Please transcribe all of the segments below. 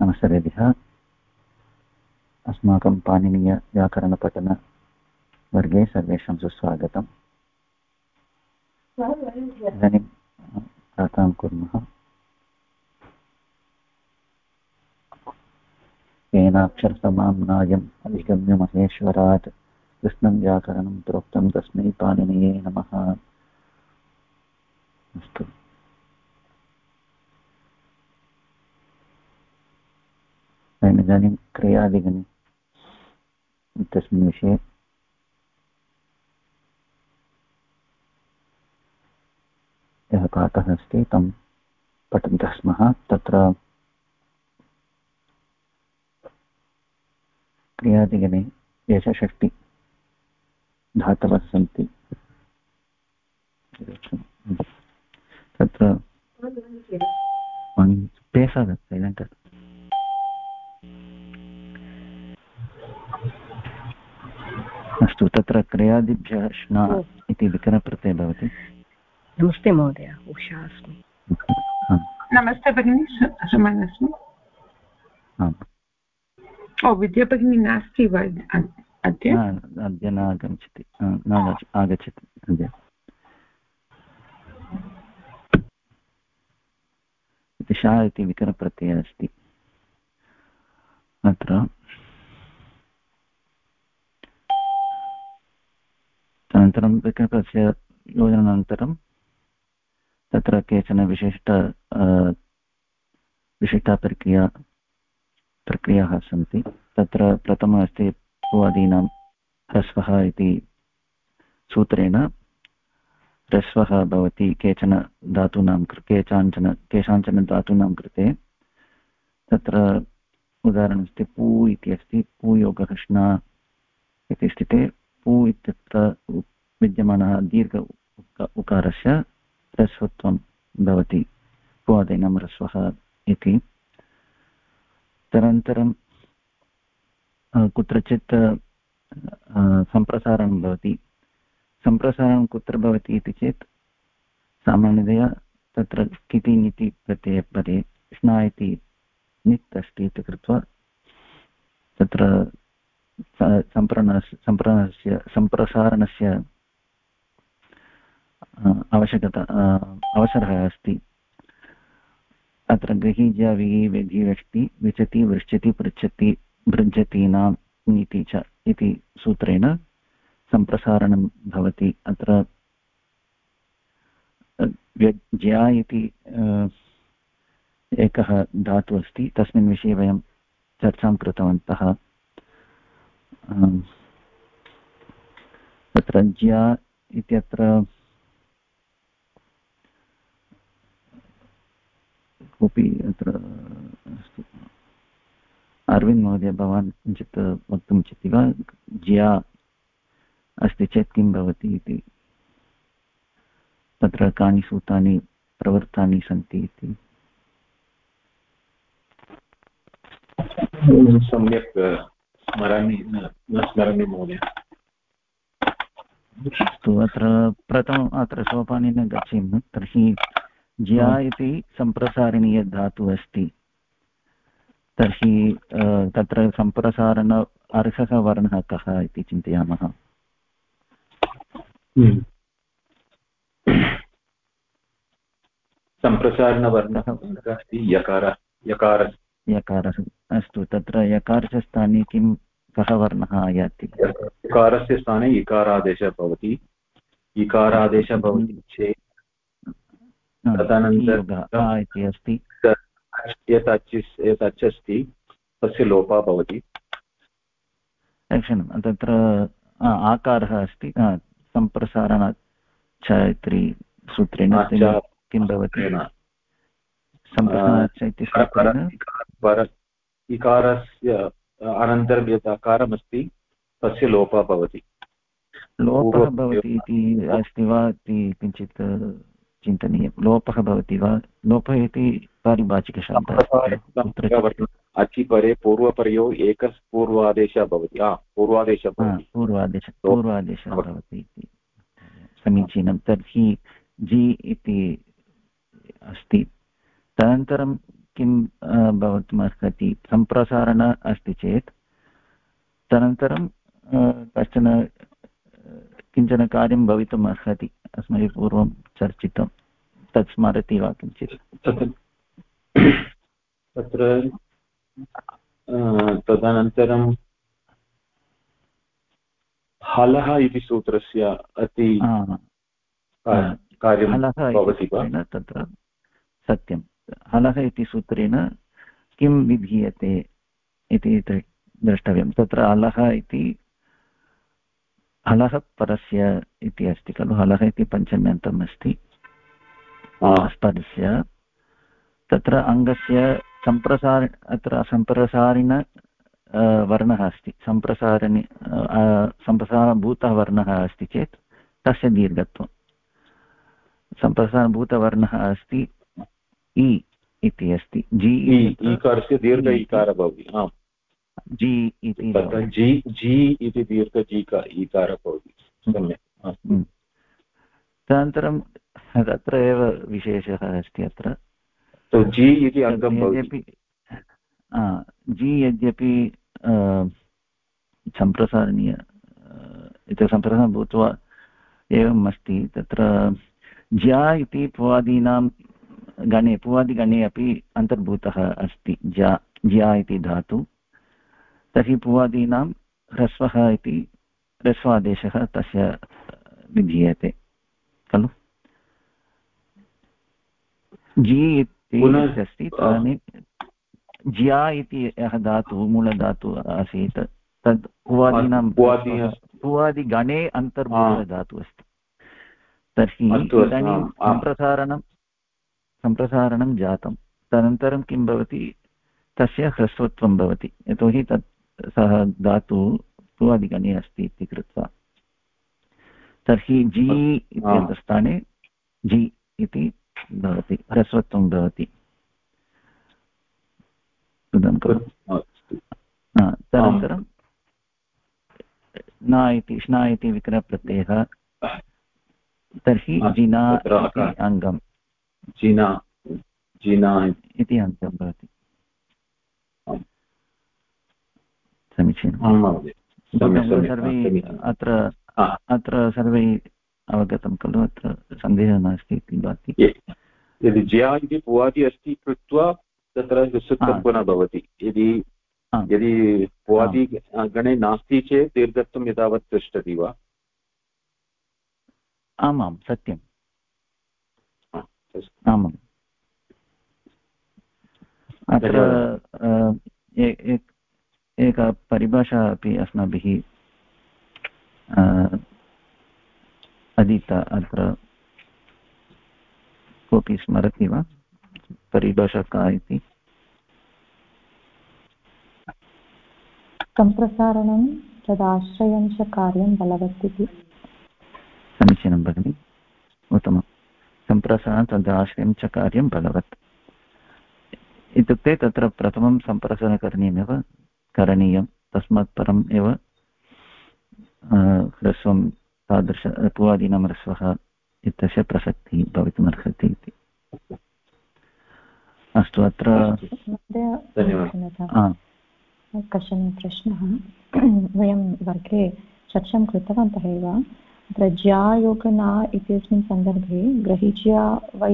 नमस्तेभ्यः। अस्माकं पाणिनीयव्याकरणपठनवर्गे सर्वेषां सुस्वागतम्। इदानीं प्रार्थनां कुर्मः। येनाक्षरसमाम्नायम् अधिगम्य महेश्वरात् कृष्णं व्याकरणं प्रोक्तं तस्मै पाणिनये नमः। अस्तु, इदानीं क्रियादिगणे इत्यस्मिन् विषये यः पाठः अस्ति तं पठन्तः स्मः। तत्र क्रियादिगणे दशषष्टि धातवः सन्ति। तत्र अस्तु, तत्र क्रियादिभ्यः श्ना इति विकरणप्रत्ययः भवति। नमस्ते महोदय, उषा अस्मि। नमस्ते भगिनी, सुमन अस्मि। विद्या भगिनी नास्ति वा अद्य? अद्य न आगच्छति, आगच्छति अद्य। शा इति विकरणप्रत्ययः अस्ति अत्र। अनन्तरं विकरणप्रत्यय योजनानन्तरं तत्र केचन प्रक्रियाः सन्ति। तत्र प्रथमः अस्ति भुवादीनां ह्रस्वः इति सूत्रेण ह्रस्वः भवति केचन धातूनां केषाञ्चन धातूनां कृते। तत्र उदाहरणमस्ति पू इति अस्ति, पूयोगः श्ना इति स्थिते पू इत्यत्र विद्यमानः दीर्घ उकारस्य ह्रस्वत्वं भवति, भुवादीनां ह्रस्वः इति। तदनन्तरं कुत्रचित् सम्प्रसारणं भवति। सम्प्रसारणं कुत्र भवति इति चेत् सामान्यतया तत्र किति निति प्रत्यये परे श्ना इति नित् अस्ति इति कृत्वा तत्र सम्प्रसारणस्य अवसरः अस्ति। अत्र गृहीज्या विधिवष्टि विचति वृश्चति पृच्छति भृञ्जतीनां नीति च इति सूत्रेण सम्प्रसारणं भवति। अत्र ज्या इति एकः धातुः अस्ति, तस्मिन् विषये वयं चर्चां कृतवन्तः। तत्र ज्या इत्यत्र कोऽपि अत्र अस्ति, अरविन्द महोदय, भवान् किञ्चित् वक्तुम् इच्छति वा? ज्या अस्ति चेत् किं भवति इति, तत्र कानि सूत्राणि प्रवृत्तानि सन्ति इति? सम्यक् स्मरामि न स्मरामि महोदय। अस्तु, अत्र सोपानेन गच्छेम। तर्हि ज्या इति सम्प्रसारणीयधातुः अस्ति। तर्हि तत्र सम्प्रसारण अर्हः वर्णः कः इति चिन्तयामः। सम्प्रसारणवर्णः यकारः। अस्तु, तत्र यकारस्य स्थाने कः वर्णः आयाति? यकारस्य स्थाने इकारादेशः भवति। इकारादेशः भवति चेत् तदनन्तरं इति अस्ति, यत् अच् अस्ति तस्य लोपः भवति। क्षणं, तत्र आकारः अस्ति सम्प्रसारण च इति सूत्रेण किं भवति? इकारस्य अनन्तरं यत् अकारमस्ति तस्य लोपः भवति। लोपः भवति इति अस्ति वा इति किञ्चित् चिन्तनीयं। लोपः भवति वा? लोपः इति पारिभाषिकशब्दः। अचि परे पूर्वपरयो एकः पूर्वादेशः भवति। पूर्वादेशः भवति इति समीचीनं। तर्हि जि इति अस्ति। तदनन्तरं किं भवितुमर्हति सम्प्रसारण अस्ति चेत् तदनन्तरं कश्चन किञ्चन कार्यं भवितुम् अर्हति अस्माभिः पूर्वं चर्चितं तत् स्मरति वा किञ्चित् तत्र तदनन्तरं हलः इति सूत्रस्य अति कार्यं भवति वा तत्र सत्यं हलः इति सूत्रेण किं विधीयते इति द्रष्टव्यं तत्र हलः इति हलः परस्य इति अस्ति खलु हलः इति पञ्चम्यन्तम् अस्ति स्पर्शस्य तत्र अङ्गस्य अत्र सम्प्रसारिण वर्णः अस्ति सम्प्रसारभूतः वर्णः अस्ति चेत् तस्य दीर्घत्वं सम्प्रसारभूतवर्णः अस्ति इ इति अस्ति जि ईकारस्य दीर्घ इकारः भवति जि इति जि इति दीर्घ ईकारः भवति सम्यक् तदनन्तरं तत्र एव विशेषः अस्ति अत्र जि इति अङ्गं भवति जि यद्यपि सम्प्रसारणीय इति सम्प्रसारणं भूत्वा एवम् अस्ति तत्र ज्या इति पुवादीनां गणे पुवादिगणे अपि अन्तर्भूतः अस्ति ज्या इति धातु तर्हि पुवादीनां ह्रस्वः इति ह्रस्वादेशः तस्य विधीयते खलु जी इति अस्ति तदानीं ज्या इति यः धातुः मूलधातुः आसीत् तद् पुवादिगणे अन्तर्भूतधातुः अस्ति तर्हि इदानीं सम्प्रसारणं जातं तदनन्तरं किं भवति तस्य ह्रस्वत्वं भवति यतोहि तत् सः धातुः पुवादिगणे अस्ति इति कृत्वा तर्हि जि इत्यस्य स्थाने जि इति भवति ह्रस्वत्वं भवति तदनन्तरं श्ना इति विकरणप्रत्ययः तर्हि जिना इति अङ्गं जिना इति अङ्गं भवति समीचीनं सर्वे अत्र सर्वे अवगतं खलु अत्र सन्देहः नास्ति इति भाति यदि ज्या इति पुवादि अस्ति कृत्वा तत्र सुत्वं न भवति यदि पुवादि गणे नास्ति चेत् दीर्घत्वं एतावत् तिष्ठति वा आमां सत्यम् आमाम् अत्र एका परिभाषा अपि अस्माभिः अधीता अत्र कोऽपि स्मरति वा परिभाषा का इति सम्प्रसारणं तदाश्रयं च कार्यं बलवत् इति समीचीनं भगिनि उत्तमं सम्प्रसारणं तदाश्रयं च कार्यं बलवत् इत्युक्ते तत्र प्रथमं सम्प्रसारणं करणीयं तस्मात् परम् एव ह्रस्वं तादृश पुवादीनां ह्रस्वः इत्यस्य प्रसक्तिः भवितुमर्हति इति अस्तु अत्र कश्चन प्रश्नः वयं वर्गे चर्चां कृतवन्तः एव अत्र ज्यायोगना इत्यस्मिन् सन्दर्भे ग्रहीज्या वै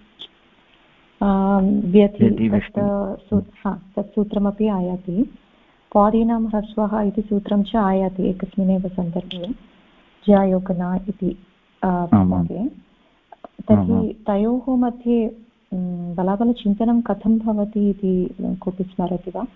व्यति तत् सूत्रमपि आयाति पादीनां ह्रस्वः इति सूत्रं च आयाति एकस्मिन्नेव सन्दर्भे ज्यायोगना इति पुस्तके तर्हि तयोः मध्ये बलाबलचिन्तनं कथं भवति इति कोऽपि स्मरति वा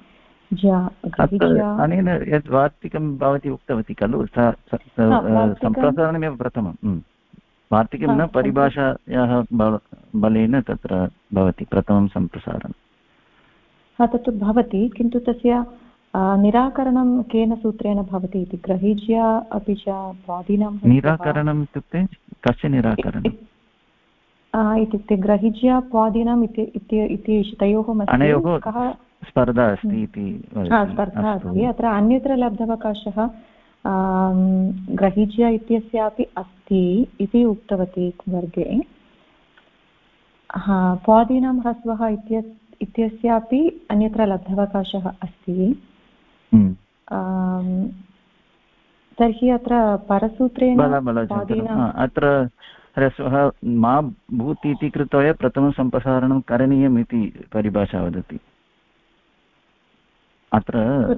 अनेन यद् वार्तिकं भवती उक्तवती खलु सम्प्रसारणमेव प्रथमं वार्तिकं न परिभाषायाः बलेन तत्र भवति प्रथमं सम्प्रसारणं तत्तु भवति किन्तु तस्य निराकरणं केन सूत्रेण भवति इति ग्रहीज्या अपि च वादीनां निराकरणम् इत्युक्ते कस्य निराकरणम् इत्युक्ते ग्रहीज्या वादीनाम् इति तयोः मध्ये कः स्पर्धा अस्ति इति स्पर्धा अस्ति अत्र अन्यत्र लब्धावकाशः ग्रहीज्या इत्यस्यापि अस्ति इति उक्तवती वर्गे पादीनां ह्रस्वः इत्यस्यापि अन्यत्र लब्धावकाशः अस्ति। तर्हि अत्र परसूत्रेण अत्र ह्रस्वः मा भूत् इति कृत्वा प्रथमं सम्प्रसारणं करणीयम् इति परिभाषा वदति। अत्र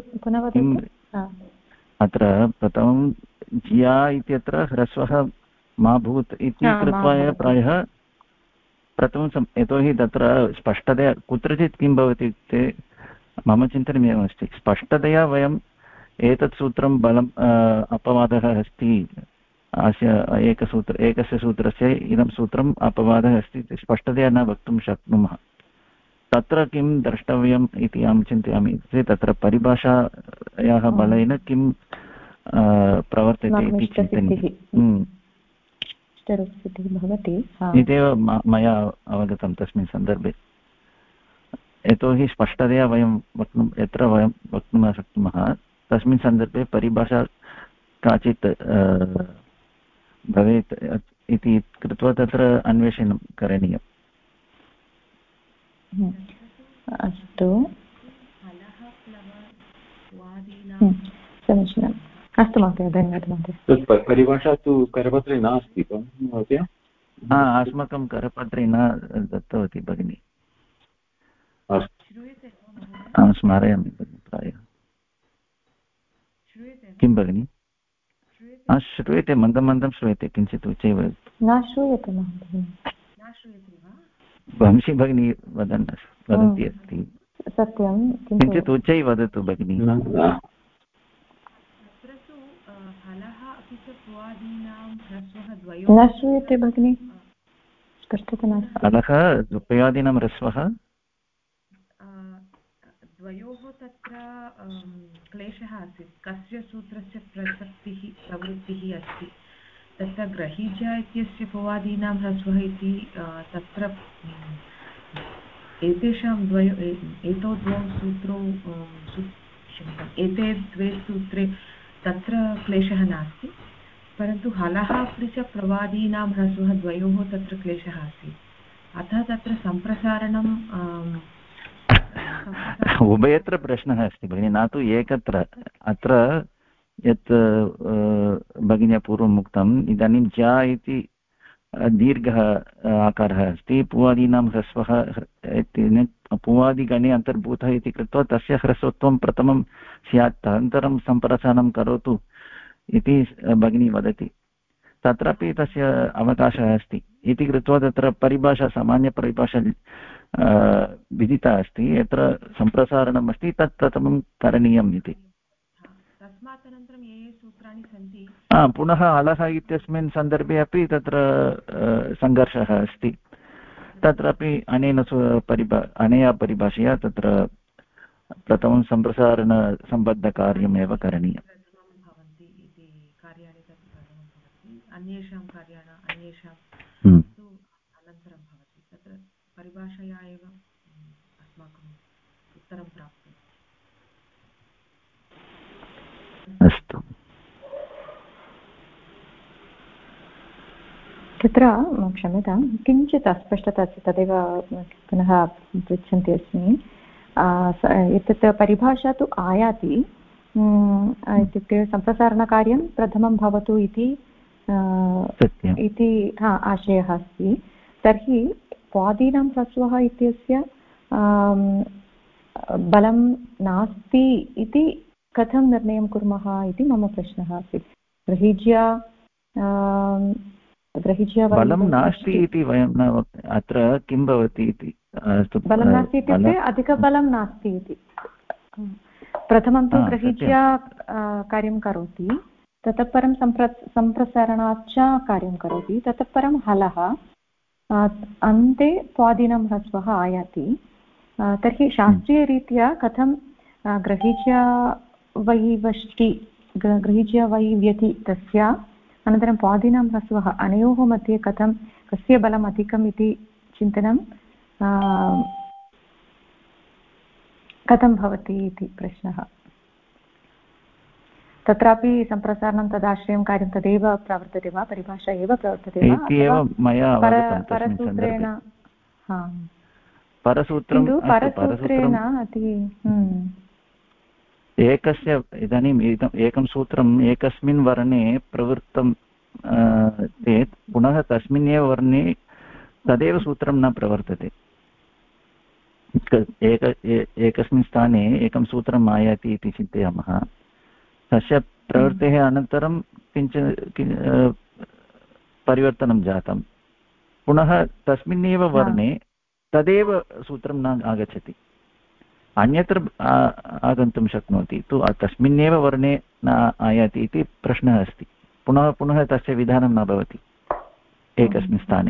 प्रथमं जिया इत्यत्र ह्रस्वः मा भूत् इति कृत्वा प्रायः प्रथमं यतोहि तत्र स्पष्टतया कुत्रचित् किं भवति इत्युक्ते मम चिन्तनमेवमस्ति, स्पष्टतया वयम् एतत् सूत्रं बलम् अपवादः अस्ति, एकस्य सूत्रस्य इदं सूत्रम् अपवादः अस्ति इति स्पष्टतया न वक्तुं शक्नुमः। तत्र किं द्रष्टव्यम् इति अहं चिन्तयामि चेत् तत्र परिभाषायाः बलेन किं प्रवर्तते इति चिन्तनीयम् इत्येव मया अवगतं तस्मिन् सन्दर्भे। यतोहि स्पष्टतया वयं वक्तुं यत्र वयं वक्तुं न शक्नुमः तस्मिन् सन्दर्भे परिभाषा काचित् भवेत् इति कृत्वा तत्र अन्वेषणं करणीयम्। अस्तु, समीचीनम्। अस्तु महोदय, धन्यवादः महोदय। परिभाषा तु करपत्रे नास्ति महोदय? अस्माकं करपत्रे न दत्तवती भगिनी। अहं स्मारयामि प्रायः। किं भगिनि? श्रूयते, मन्दं मन्दं श्रूयते, किञ्चित् उच्चैव न श्रूयते महोदय। वंशी भगिनी वदन्ती अस्ति। सत्यं, किञ्चित् उच्चैः वदतु भगिनी। न श्रूयते भगिनि, स्पष्टता नास्ति। अलः द्वयादीनां ह्रस्वः द्वयोः तत्र क्लेशः आसीत्, कस्य सूत्रस्य प्रवृत्तिः अस्ति। तत्र ग्रहीजा इत्यस्य भवादीनां ह्रस्वः इति तत्र एतेषां एतौ द्वौ सूत्रौ एते द्वे सूत्रे तत्र क्लेशः नास्ति, परन्तु हलः अपि च प्रवादीनां ह्रस्वः द्वयोः तत्र क्लेशः आसीत्। अतः तत्र सम्प्रसारणं उभयत्र प्रश्नः अस्ति भगिनि, न तु एकत्र। अत्र यत् भगिन्या पूर्वम् उक्तम्, इदानीं जा इति दीर्घः आकारः अस्ति, पुवादीनां ह्रस्वः पुवादिगणे अन्तर्भूतः इति कृत्वा तस्य ह्रस्वत्वं प्रथमं स्यात्, अनन्तरं सम्प्रसारणं करोतु इति भगिनी वदति। तत्रापि तस्य अवकाशः अस्ति इति कृत्वा तत्र परिभाषा, सामान्यपरिभाषा विदिता अस्ति, यत्र सम्प्रसारणम् अस्ति तत् प्रथमं करणीयम् इति। तस्मात् अनन्तरं ये सूत्राणि सन्ति पुनः अलः इत्यस्मिन् सन्दर्भे अपि तत्र सङ्घर्षः अस्ति। तत्रापि अनया परिभाषया तत्र प्रथमं सम्प्रसारणसम्बद्धकार्यमेव करणीयम्। अन्येषां कार्याणि अनन्तरं भवति। तत्र परिभाषया एव अस्माकम् उत्तरं प्राप्तम्। अस्तु, तत्र क्षम्यतां, किञ्चित् अस्पष्टता अस्ति, तदेव पुनः पृच्छन्ती अस्मि। एतत् परिभाषा तु आयाति, इत्युक्ते सम्प्रसारणकार्यं प्रथमं भवतु इति आशयः अस्ति। तर्हि स्वादीनां ह्रस्वः इत्यस्य बलं नास्ति इति कथं निर्णयं कुर्मः इति मम प्रश्नः आसीत्। ग्रहीज्या बलं नास्ति इति वयं न, अत्र किं भवति इति, बलं नास्ति इत्युक्ते अधिकबलं नास्ति इति। प्रथमं तु ग्रहीज्या कार्यं करोति, ततः परं सम्प्रसारणाच्च कार्यं करोति, ततः परं हलः, अन्ते स्वादीनं ह्रस्वः आयाति। तर्हि शास्त्रीयरीत्या कथं ग्रहीज्या वै व्यति तस्य अनन्तरं स्वादीनां ह्रस्वः अनयोः मध्ये कस्य बलम् अधिकम् इति चिन्तनं कथं भवति इति प्रश्नः। तत्रापि सम्प्रसारणं तदाश्रयं कार्यं तदेव प्रवर्तते वा, परिभाषा एव प्रवर्तते वा, परसूत्रेण? परसूत्रं परसूत्रेण एकस्य इदानीम् एकं सूत्रम् एकस्मिन् वर्णे प्रवृत्तं चेत् पुनः तस्मिन्नेव वर्णे तदेव सूत्रं न प्रवर्तते। एकस्मिन् स्थाने एकं सूत्रम् आयाति इति चिन्तयामः, तस्य प्रवृत्तेः अनन्तरं किञ्चित् परिवर्तनं जातं, पुनः तस्मिन्नेव वर्णे तदेव सूत्रं न आगच्छति, अन्यत्र आगन्तुं शक्नोति, तु तस्मिन्नेव वर्णे न आयाति इति प्रश्नः अस्ति। पुनः पुनः तस्य विधानं न भवति एकस्मिन् स्थाने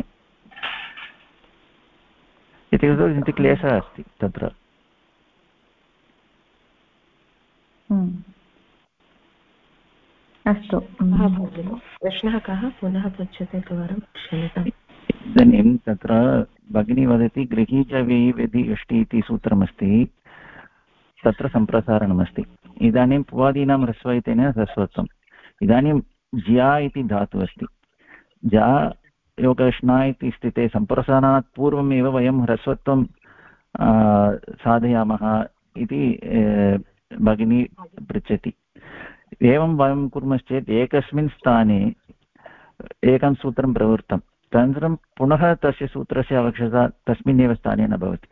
इति कृत्वा किञ्चित् क्लेशः अस्ति तत्र। अस्तु, प्रश्नः कः? पुनः पृच्छते एकवारं, क्षम्यताम्। इदानीं तत्र भगिनी वदति गृही च वेयि वेदि यष्टि इति सूत्रमस्ति, तत्र सम्प्रसारणमस्ति। इदानीं पुवादीनां ह्रस्व इत्यनेन ह्रस्वत्वम्। इदानीं ज्या इति धातुः अस्ति, जा योगश्ना इति स्थिते सम्प्रसारणात् पूर्वमेव वयं ह्रस्वत्वं साधयामः इति भगिनी पृच्छति। एवं वयं कुर्मश्चेत् एकस्मिन् स्थाने एकं सूत्रं प्रवृत्तं, तदनन्तरं पुनः तस्य सूत्रस्य आवश्यकता तस्मिन्नेव स्थाने न भवति।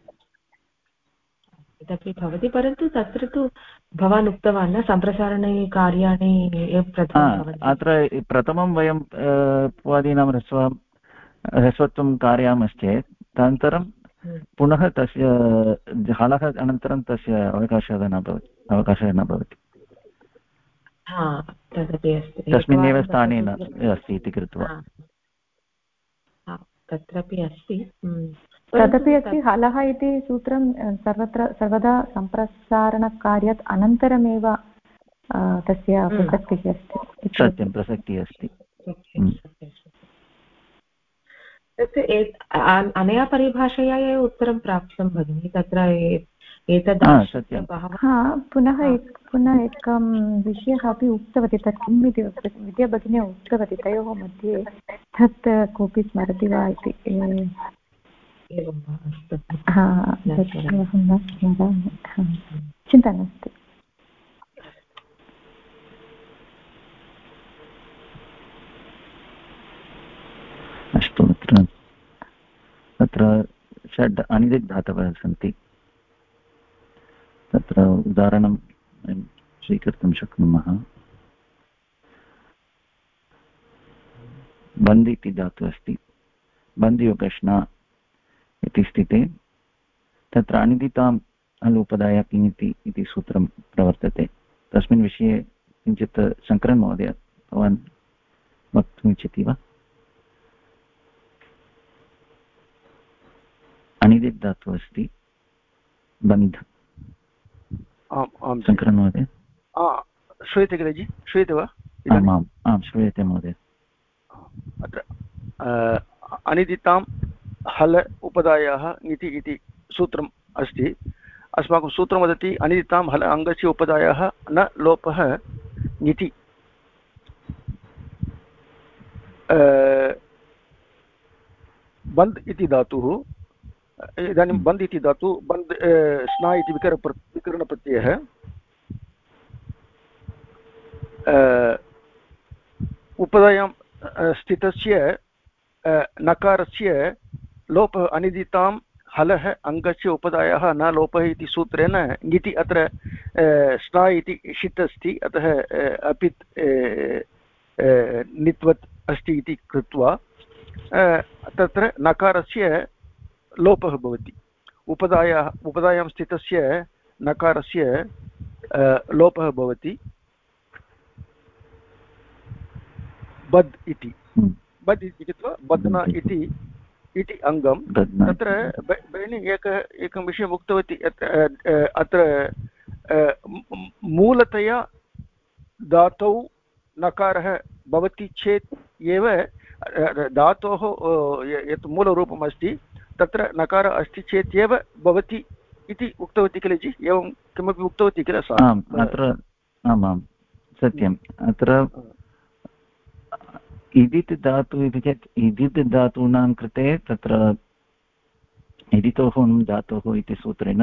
तदपि भवति, परन्तु तत्र तु भवान् उक्तवान् न सम्प्रसारणे कार्याणि अत्र प्रथमं वयं पुवादीनां ह्रस्वत्वं कारयामश्चेत् तदनन्तरं पुनः तस्य हलः अनन्तरं तस्य अवकाशः न भवति। तदपि अस्ति, तस्मिन्नेव स्थाने अस्ति इति कृत्वा तत्रापि अस्ति, तदपि अस्ति। हलः इति सूत्रं सर्वदा सम्प्रसारणकार्यात् अनन्तरमेव तस्य प्रसक्तिः अस्ति। सत्यं, प्रसक्तिः अस्ति। अनया परिभाषया एव उत्तरं प्राप्तं भगिनि। तत्र पुनः एकं विषयः अपि उक्तवती, तत् किम् इति विद्या भगिनी उक्तवती, तयोः मध्ये तत् कोऽपि स्मरति वा इति। एवं वा? अस्तु, अहं न स्मरामि, चिन्ता नास्ति। अस्तु, तत्र षड् अनिदिग्धातवः सन्ति, तत्र उदाहरणं वयं स्वीकर्तुं शक्नुमः। बन्द् इति धातुः अस्ति, बन्द् योगश्ना इति स्थिते तत्र अनिदिताम् हलोपदाय किमिति इति सूत्रं प्रवर्तते। तस्मिन् विषये किञ्चित् शङ्करन् महोदय भवान् वक्तुम् इच्छति वा? अनिदित् धातुः अस्ति बन्ध। शङ्करन् महोदय श्रूयते किल जि? श्रूयते वा? आम् श्रूयते महोदय। अत्र अनिदितां हल उपदायाः ङिति इति सूत्रम् अस्ति। अस्माकं सूत्रं वदति अनिदितां हल अङ्गस्य उपदायाः न लोपः ङिति। बन्द् इति धातुः, इदानीं बन्द् इति धातु, बन्द् स्ना इति विकरणप्रत्ययः, उपदायां स्थितस्य नकारस्य लोपः अनिदितां हलः अङ्गस्य उपदायः न लोपः इति सूत्रेण ङिति अत्र स्ना इति षित् अस्ति, अतः अपित् नित्वत् अस्ति इति कृत्वा तत्र नकारस्य लोपः भवति। उपदायां स्थितस्य नकारस्य लोपः भवति। बद् इति कृत्वा बद्ना इति अङ्गं। तत्र भगिनी एकं विषयम् उक्तवती, अत्र मूलतया धातौ नकारः भवति चेत् एव धातोः यत् मूलरूपम् अस्ति तत्र नकारः अस्ति चेत् एव भवति इति उक्तवती किल जि? एवं किमपि उक्तवती किल सा? अत्र आमां सत्यम्। अत्र इदित् धातु इति चेत् इदित् धातूनां कृते तत्र इदितोः नुम् धातोः इति सूत्रेण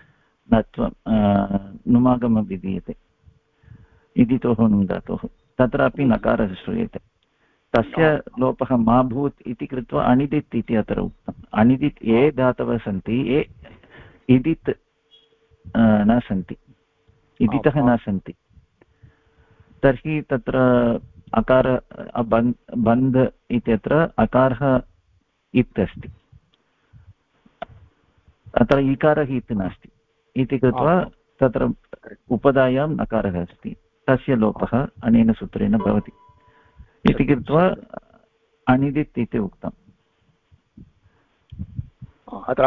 नुमागमः विधीयते इदितोः नुम् धातोः तत्रापि नकारः श्रूयते तस्य लोपः मा भूत् इति कृत्वा अनिदित् इति अत्र उक्तम् अनिदित् ये धातवः सन्ति ये इदित् न सन्ति इदितः न सन्ति तर्हि तत्र अकार बन्ध इत्यत्र अकारः इत् अस्ति अत्र इकारः इत् नास्ति इति कृत्वा तत्र उपधायां नकारः अस्ति तस्य लोपः अनेन सूत्रेण भवति इति कृत्वा अनिदित् इति उक्तम् अत्र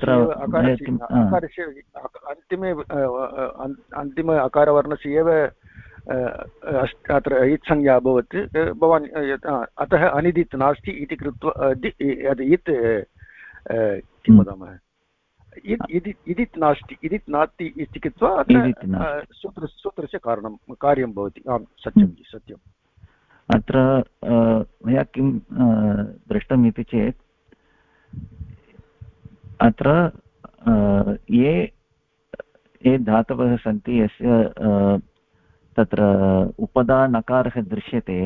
अन्तिम अकारवर्णस्य एव अत्र इत्संज्ञा अभवत् भवान् अतः अनिदित् नास्ति इति कृत्वा इत् किं वदामः इदित् नास्ति इदित् नास्ति इति कृत्वा अत्र सूत्रस्य कार्यं भवति आम् सत्यं जि सत्यम् अत्र मया किं दृष्टम् इति चेत् अत्र ये धातवः सन्ति यस्य तत्र उपधा नकारः दृश्यते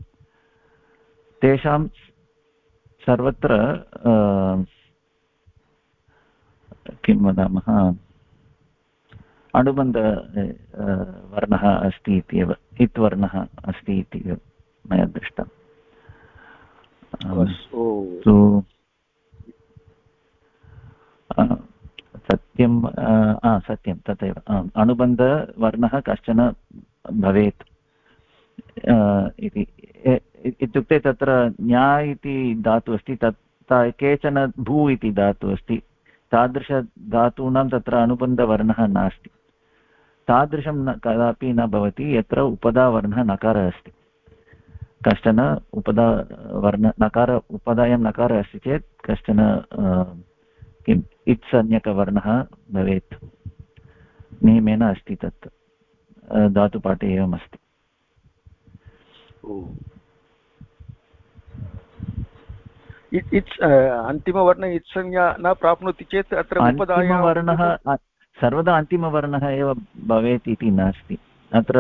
तेषां सर्वत्र किं वदामः अनुबन्ध वर्णः अस्ति इत्येव इत् वर्णः अस्ति इति मया दृष्टम् सत्यं सत्यं तथैव अनुबन्धवर्णः कश्चन भवेत् इति इत्युक्ते तत्र न्या इति धातुः अस्ति तत् केचन भू इति धातुः अस्ति तादृशधातूनां तत्र अनुबन्धवर्णः नास्ति तादृशं कदापि न भवति यत्र उपधावर्णः नकारः अस्ति कश्चन उपधावर्ण नकार उपधायां नकारः अस्ति चेत् कश्चन किम् इत्संज्ञकवर्णः भवेत् नियमेन अस्ति तत् धातुपाठे एवमस्ति अन्तिमवर्ण इत्संज्ञा न प्राप्नोति चेत् अत्र अन्तिमवर्णः सर्वदा अन्तिमवर्णः एव भवेत् इति नास्ति अत्र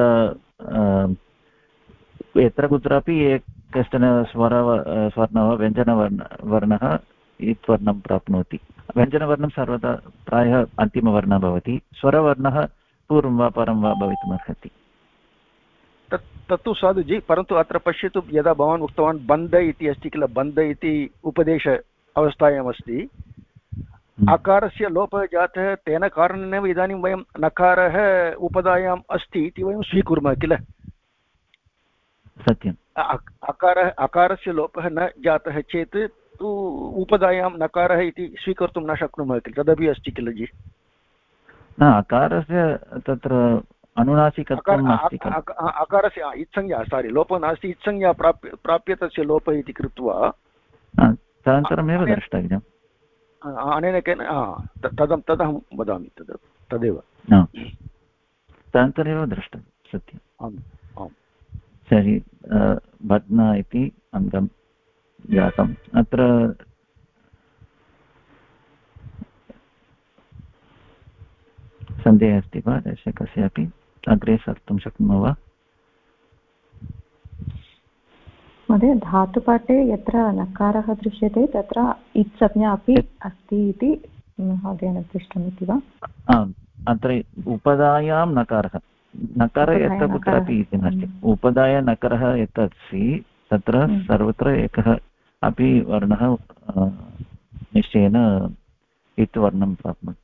यत्र कुत्रापि कश्चन स्वर्णः व्यञ्जनवर्णः इत्वर्णं प्राप्नोति व्यञ्जनवर्णं सर्वदा प्रायः अन्तिमवर्णः भवति स्वरवर्णः पूर्वं वा परं वा भवितुमर्हति तत्तु साधु जि परन्तु अत्र पश्यतु यदा भवान् उक्तवान् बन्ध इति अस्ति किल बन्ध इति उपदेश अवस्थायाम् अस्ति अकारस्य लोपः जातः तेन कारणेनैव इदानीं वयं नकारः उपधायाम् अस्ति इति वयं स्वीकुर्मः किल सत्यम् अकारस्य लोपः न जातः चेत् तु उपधायां नकारः इति स्वीकर्तुं न शक्नुमः किल तदपि अस्ति किल जि न अकारस्य तत्र अनुनासिकत्वम् अस्ति अकारस्य इत्संज्ञा सारि लोपः नास्ति इत्संज्ञा प्राप्य तस्य लोपः इति कृत्वा तदनन्तरमेव द्रष्टव्यम् अनेन केन तदहं वदामि तदेव तदनन्तरमेव द्रष्टव्यं सत्यम् आम् आम् तर्हि भग्न इति अङ्गं जातम् अत्र सन्देहः अस्ति वा यस्य कस्यापि अग्रे सर्तुं शक्नुमः वा महोदय धातुपाठे यत्र नकारः दृश्यते तत्र इत् संज्ञा अपि अस्ति इति महोदयेन दृष्टम् इति वा आम् अत्र उपधायां नकारः नकारः यत्र कुत्रापि इति नास्ति उपधाय नकारः यत् अस्ति तत्र सर्वत्र एकः अपि वर्णः निश्चयेन इत् वर्णं प्राप्नोति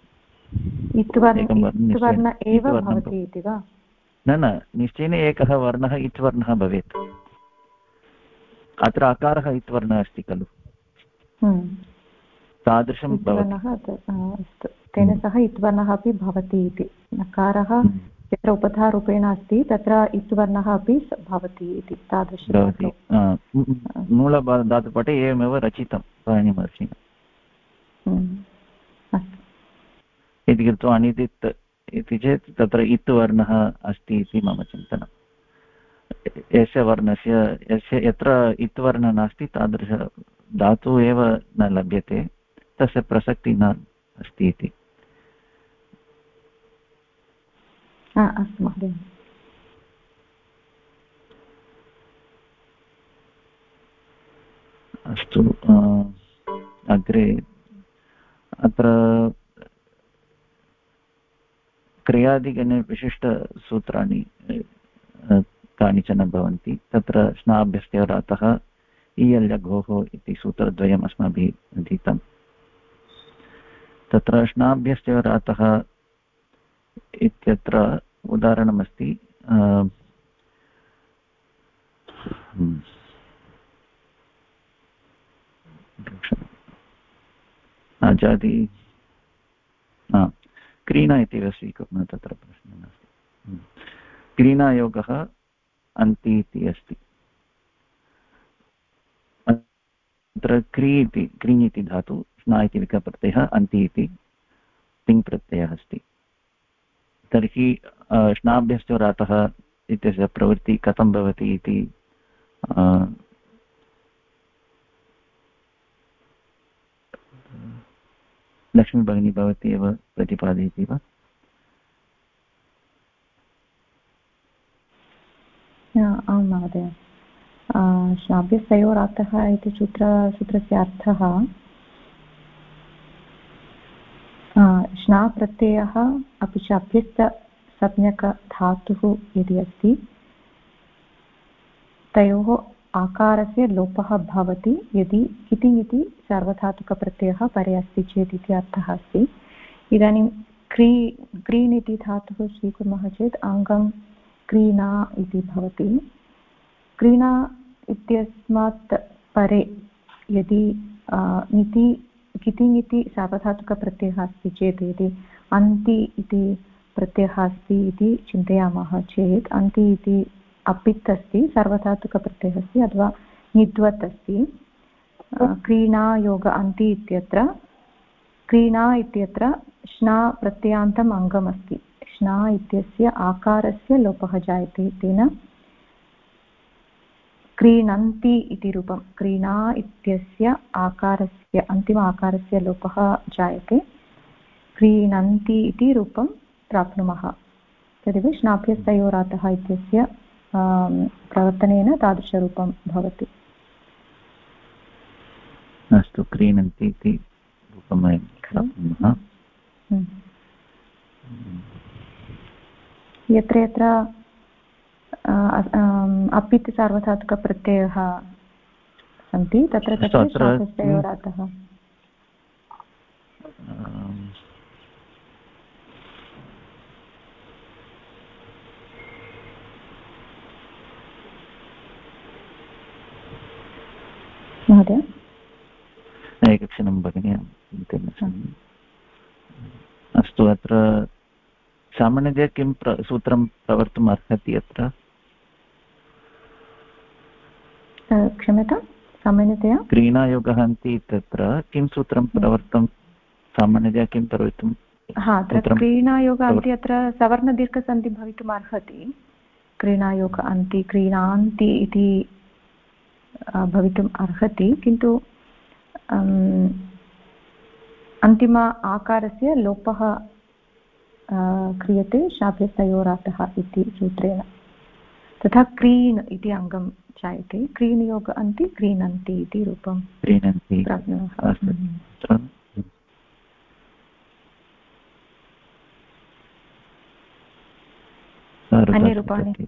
इत्वर्ण एव भवति इति वा न निश्चयेन एकः वर्णः इत् वर्णः भवेत् अत्र अकारः इत् वर्णः अस्ति खलु तादृशं अस्तु तेन सह इत् वर्णः अपि भवति इति नकारः यत्र उपधारूपेण अस्ति तत्र इत् वर्णः अपि भवति इति तादृशं मूलधातुपाठे एवमेव रचितं पाणिनिमहर्षिणा इति कृत्वा अनिदित् इति चेत् तत्र इत् वर्णः अस्ति इति मम चिन्तनं यस्य वर्णस्य यत्र इत् वर्णः नास्ति तादृश धातुः एव न लभ्यते तस्य प्रसक्तिः न अस्ति इति। अस्तु महोदय। अस्तु, अग्रे अत्र क्रियादिगणे विशिष्टसूत्राणि कानिचन भवन्ति। तत्र स्नाभ्यस्य रातः इयल्यघोः इति सूत्रद्वयम् अस्माभिः अधीतं। तत्र स्नाभ्यस्य रातः इत्यत्र उदाहरणमस्ति। आजादि क्रीणा इति स्वीकुर्मः, तत्र प्रश्नः नास्ति। क्रीणायोगः अन्ति इति अस्ति। अत्र क्रीण् इति धातु, स्ना इति विकप्रत्ययः, अन्ति इति तिङ् प्रत्ययः अस्ति। तर्हि स्नाभ्यश्च रातः इत्यस्य प्रवृत्तिः कथं भवति इति लक्ष्मी भगिनी भवती एव प्रतिपादयति वा? आं महोदय। श्नाभ्यस्तयोरातः इति सूत्रस्य अर्थः श्ना प्रत्ययः अपि च अभ्यस्तसंज्ञकधातुः यदि अस्ति तयोः आकारस्य लोपः भवति यदि किति इति सार्वधातुकप्रत्ययः परे अस्ति चेत् इति अर्थः अस्ति। इदानीं क्रीण् इति धातुः स्वीकुर्मः चेत् अङ्गं क्रीणा इति भवति। क्रीणा इत्यस्मात् परे यदि किति इति सार्वधातुकप्रत्ययः अस्ति चेत्, यदि अन्ति इति प्रत्ययः अस्ति इति चिन्तयामः चेत्, अन्ति इति अपित् अस्ति, सार्वधातुकप्रत्ययः अस्ति अथवा निद्वत् अस्ति। क्रीणा योग अन्ति इत्यत्र क्रीणा इत्यत्र श्ना प्रत्ययान्तम् अङ्गमस्ति। श्ना इत्यस्य आकारस्य लोपः जायते, तेन क्रीणन्ति इति रूपं। क्रीणा इत्यस्य आकारस्य अन्तिम आकारस्य लोपः जायते, क्रीणन्ति इति रूपं प्राप्नुमः। तदेव श्नाभ्यस्तयोरातः इत्यस्य प्रवर्तनेन तादृशरूपं भवति। अस्तु, क्रीणन्ति इति रूपं वयं प्राप्नुमः। यत्र यत्र अपित् सार्वधातुकप्रत्ययः सन्ति तत्र तत्र श्नाभ्यस्तयोरातः। महोदय एकक्षणं भगिनि। अस्तु, अत्र सामान्यतया किं सूत्रं प्रवर्तुम् अर्हति? अत्र क्षम्यतां, सामान्यतया क्रीणायोगः अन्ति इत्यत्र किं सूत्रं प्रवर्तुं सामान्यतया किं प्रवर्तुं? अत्र क्रीणायोग अन्ति अत्र सवर्णदीर्घसन्धि भवितुम् अर्हति। क्रीणायोग अन्ति, क्रीणान्ति इति भवितुम् अर्हति, किन्तु अन्तिम आकारस्य लोपः क्रियते श्नाभ्यस्तयोरातः इति सूत्रेण। तथा क्रीण् इति अङ्गं जायते, क्रीणयोग अन्ति क्रीणन्ति इति रूपं प्राप्नुमः। अन्यरूपाणि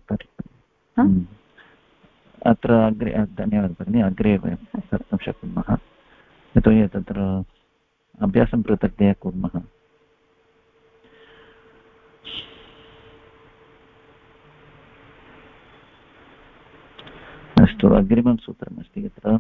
अत्र अग्रे, धन्यवादः भगिनि, अग्रे वयं कर्तुं शक्नुमः, यतोहि तत्र अभ्यासं पृथक्तया कुर्मः। अस्तु, अग्रिमं सूत्रमस्ति यत्र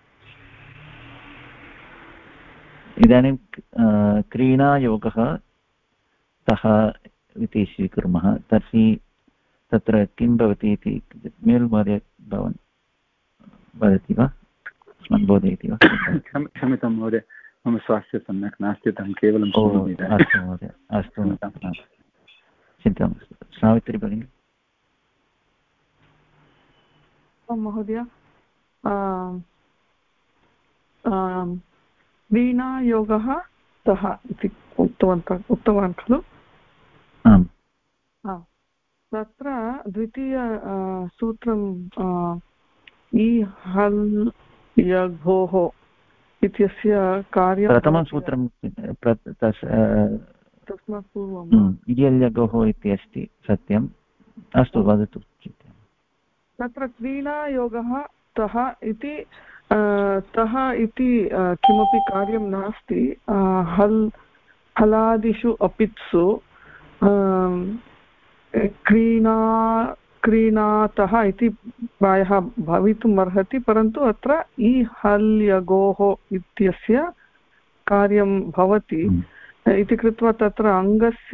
इदानीं क्रीणायोगः कः इति स्वीकुर्मः। तर्हि तत्र किं भवति इति मेल् महोदय भवान् वदति वा, अस्मान् बोधयति वा? क्षम्यतां महोदय, मम स्वास्थ्यं सम्यक् नास्ति, अहं केवलं अस्तु महोदय, अस्तु, चिन्ता मास्तु। सावित्री भगिनी। महोदय, वीणायोगः तः इति उक्तवान् खलु? तत्र द्वितीय सूत्रं इ हल् यघोः इत्यस्य कार्यं प्रथमं सूत्रं तस्मात् पूर्वं इयल्यगोः इति अस्ति सत्यम् अस्तु वदतु तत्र क्रीडायोगः तः इति किमपि कार्यं नास्ति हलादिषु अपित्सु क्रीणातः इति प्रायः भवितुम् अर्हति परन्तु अत्र इ हल्यगोः इत्यस्य कार्यं भवति इति कृत्वा तत्र अङ्गस्य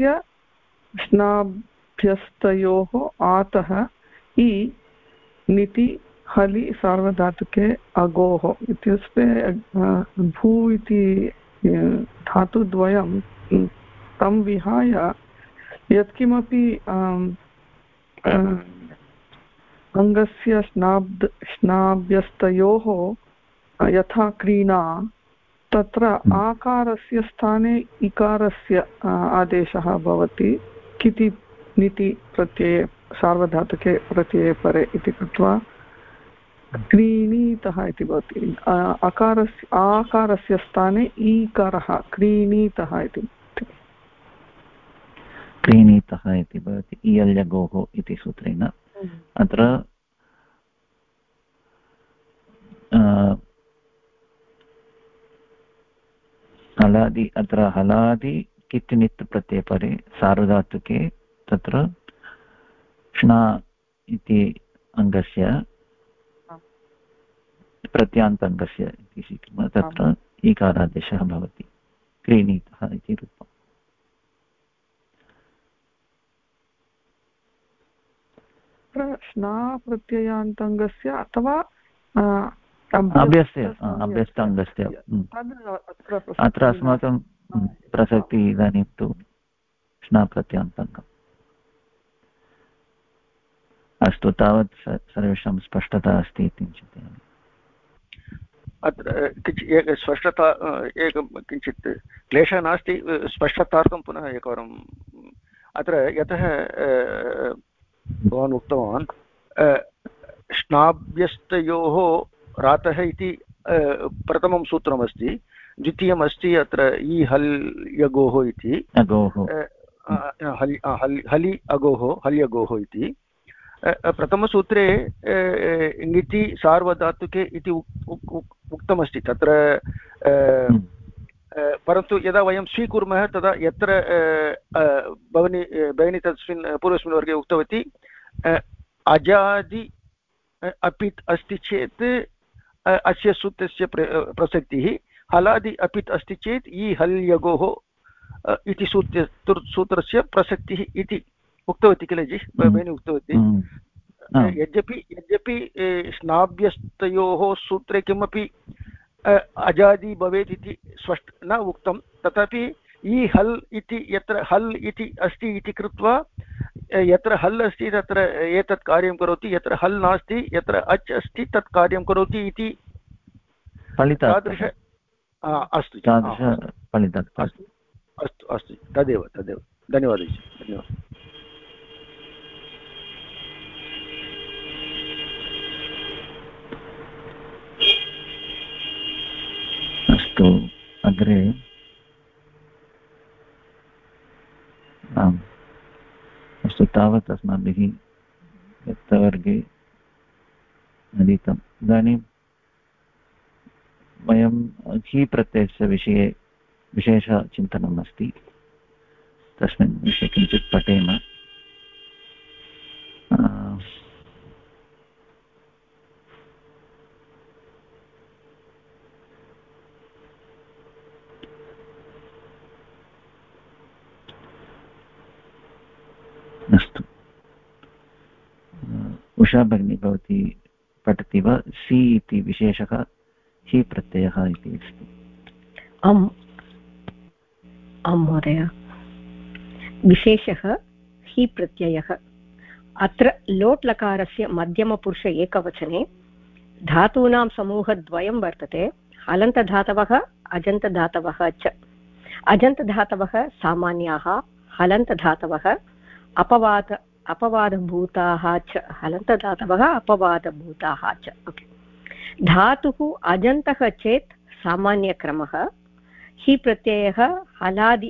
स्नाभ्यस्तयोः आतः इ निति हलि सार्वधातुके अगोः इत्युक्ते भू इति धातुद्वयं तं विहाय यत्किमपि अङ्गस्य स्नाभ्यस्तयोः यथा क्रीणा तत्र आकारस्य स्थाने इकारस्य आदेशः भवति किति निति प्रत्यये सार्वधातुके प्रत्यये परे इति कृत्वा क्रीणीतः इति भवति आकारस्य स्थाने ईकारः क्रीणीतः इति क्रीणीतः इति भवति इयल्यगोः इति सूत्रेण अत्र हलादि अत्र हलादि कित् नित् प्रत्ययपरे सार्वधातुके तत्र क्ष्णा इति अङ्गस्य प्रत्यान्तङ्गस्य इति स्वीकुर्मः तत्र ईकारादेशः भवति क्रीणीतः इति रूपम् स्ना प्रत्ययान्तङ्गस्य अथवा अभ्यस्ताङ्गस्य अत्र अस्माकं प्रसक्तिः इदानीं तु स्ना प्रत्ययान्तङ्गम् अस्तु तावत् सर्वेषां स्पष्टता अस्ति इति चिन्तयामि अत्र स्पष्टता किञ्चित् क्लेशः नास्ति स्पष्टतार्थं पुनः एकवारम् अत्र यतः भवान् उक्तवान् स्नाभ्यस्तयोः रातः इति प्रथमं सूत्रमस्ति द्वितीयमस्ति अत्र इ हल् यगोः इति हलि अगोः हल्यगोः इति प्रथमसूत्रे ङिति सार्वधातुके इति उक्तमस्ति तत्र परन्तु यदा वयं स्वीकुर्मः तदा यत्र भगिनी तस्मिन् पूर्वस्मिन् वर्गे उक्तवती अजादि अपित् अस्ति चेत् अस्य सूत्रस्य प्रसक्तिः हलादि अपित् अस्ति चेत् इ हल्यगोः इति सूत्रस्य प्रसक्तिः इति उक्तवती किल जि भगिनी उक्तवती यद्यपि स्नाभ्यस्तयोः सूत्रे किमपि अजादि भवेत् इति स्पष्ट न उक्तं तथापि इ हल् इति यत्र हल् इति अस्ति इति कृत्वा यत्र हल् अस्ति तत्र एतत् कार्यं करोति यत्र हल् नास्ति यत्र अच् अस्ति तत् कार्यं करोति इति तादृश अस्तु अस्तु अस्तु तदेव धन्यवादः धन्यवादः अस्तु अग्रे आम् अस्तु तावत् अस्माभिः गतवर्गे अधीतम् इदानीं वयं हि प्रत्ययस्य विषये विशेषचिन्तनम् अस्ति तस्मिन् विषये किञ्चित् पठेम अस्तु उषा भगिनी भवती पठति वा सि इति विशेषः हि प्रत्ययः इति अस्ति आम् महोदय विशेषः हि प्रत्ययः अत्र लोट् लकारस्य मध्यमपुरुष एकवचने धातूनां समूहद्वयं वर्तते हलन्तधातवः अजन्तधातवः च अजन्तधातवः सामान्याः हलन्तधातवः अपवादभूताः च हलन्तधातवः अपवादभूताः च ओके धातुः अजन्तः चेत् सामान्यक्रमः हि प्रत्ययः हलादि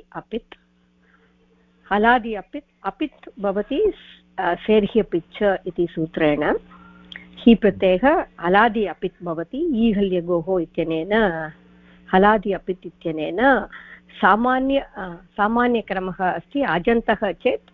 अपित् भवति सेर्ह्यपिच्च इति सूत्रेण हि प्रत्ययः हलादि अपित् भवति ईहल्यगोः इत्यनेन हलादि अपित् इत्यनेन सामान्यक्रमः अस्ति अजन्तः चेत्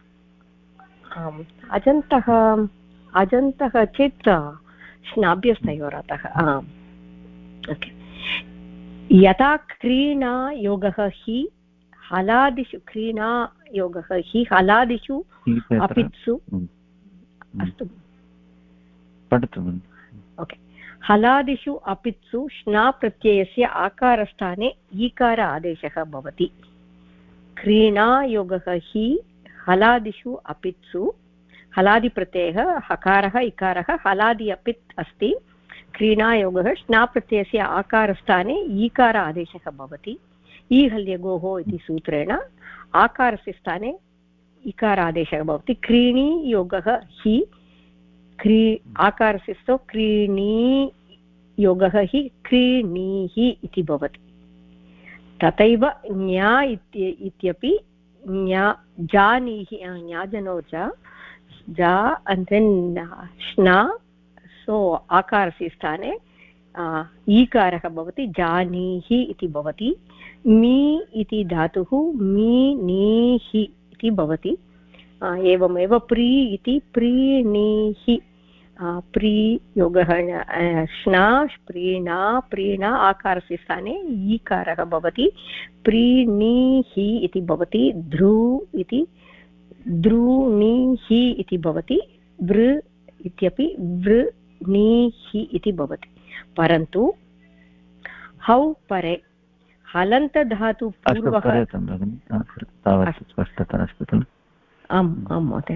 अजन्तः चेत् श्नाभ्यस्तयोरतः ओके यथा क्रीणायोगः हि हलादिषु क्रीणायोगः हि हलादिषु अपित्सु अस्तु पठतु ओके हलादिषु अपित्सु श्ना प्रत्ययस्य आकारस्थाने ईकार आदेशः भवति क्रीणायोगः हि हलादिषु अपित्सु हलादिप्रत्ययः हकारः इकारः हलादि अपित् अस्ति क्रीणायोगः श्ना प्रत्ययस्य आकारस्थाने ईकार आदेशः भवति ईहल्यगोः इति सूत्रेण आकारस्य स्थाने इकारादेशः भवति क्रीणी योगः हि आकारस्य स्तो क्रीणी योगः हि क्रीणीहि इति भवति तथैव ज्ञा इत्यपि जानीहि ज्ञाजनो जा and then श्ना सो आकारस्य स्थाने ईकारः भवति जानीहि इति भवति मी इति धातुः मी नीहि इति भवति एवमेव प्री इति प्रीणीहि प्रीयोगः श्ना प्रीणा आकारस्य स्थाने ईकारः भवति प्रीणीहि इति भवति ध्रू इति द्रूणीहि इति भवति वृ इत्यपि वृणीहि इति भवति परन्तु हौ परे हलन्तधातु पूर्वः तावत् स्पष्टता अस्ति खलु आम् आम् महोदय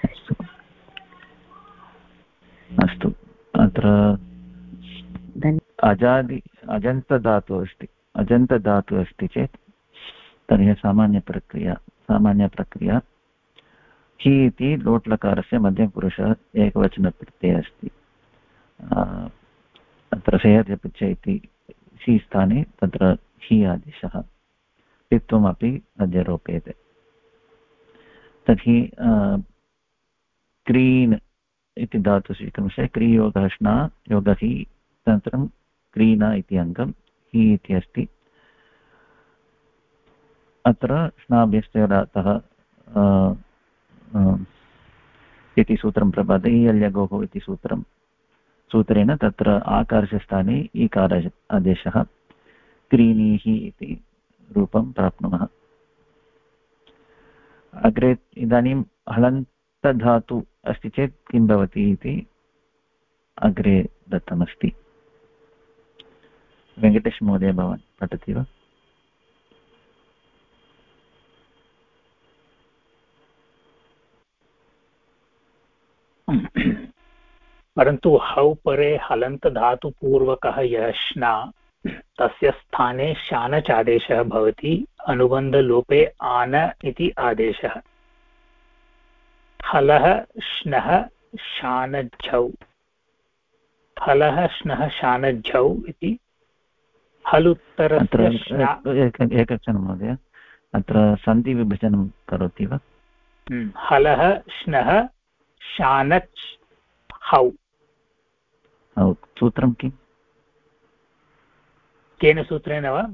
अस्तु अत्र अजन्तधातुः अस्ति चेत् तर्हि सामान्यप्रक्रिया हि इति लोट्लकारस्य मध्यमपुरुषः एकवचनप्रत्ययः अस्ति अत्र सेयर्यपिच्च इति हि स्थाने तत्र हि आदेशः पित्वमपि अध्यरोप्यते तर्हि क्रीन् इति धातु स्वीकृत्य क्रीयोगः श्ना योगः हि तदनन्तरं क्रीणा इति अङ्गं हि इति अस्ति अत्र श्नाभ्यस्तयोरतः इति सूत्रं प्रपादे ईयल्यगोः इति सूत्रेण तत्र आकारस्य स्थाने ईकार आदेशः क्रीणीहि इति रूपं प्राप्नुमः अग्रे इदानीं हलन्तधातु अस्ति चेत् किं भवति इति अग्रे दत्तमस्ति वेङ्कटेश महोदय भवान् पठति वा परन्तु हौ परे हलन्तधातुपूर्वकः यश्ना तस्य स्थाने शानच् आदेशः भवति अनुबन्धलोपे आन इति आदेशः हलः श्नः शानझौ हलः श्नः शानझौ इति हलुत्तरस्य एकक्षणं महोदय अत्र सन्धिविभजनं करोति वा हलः श्नः शानच् हौ सूत्रं किम् केन सूत्रेण वा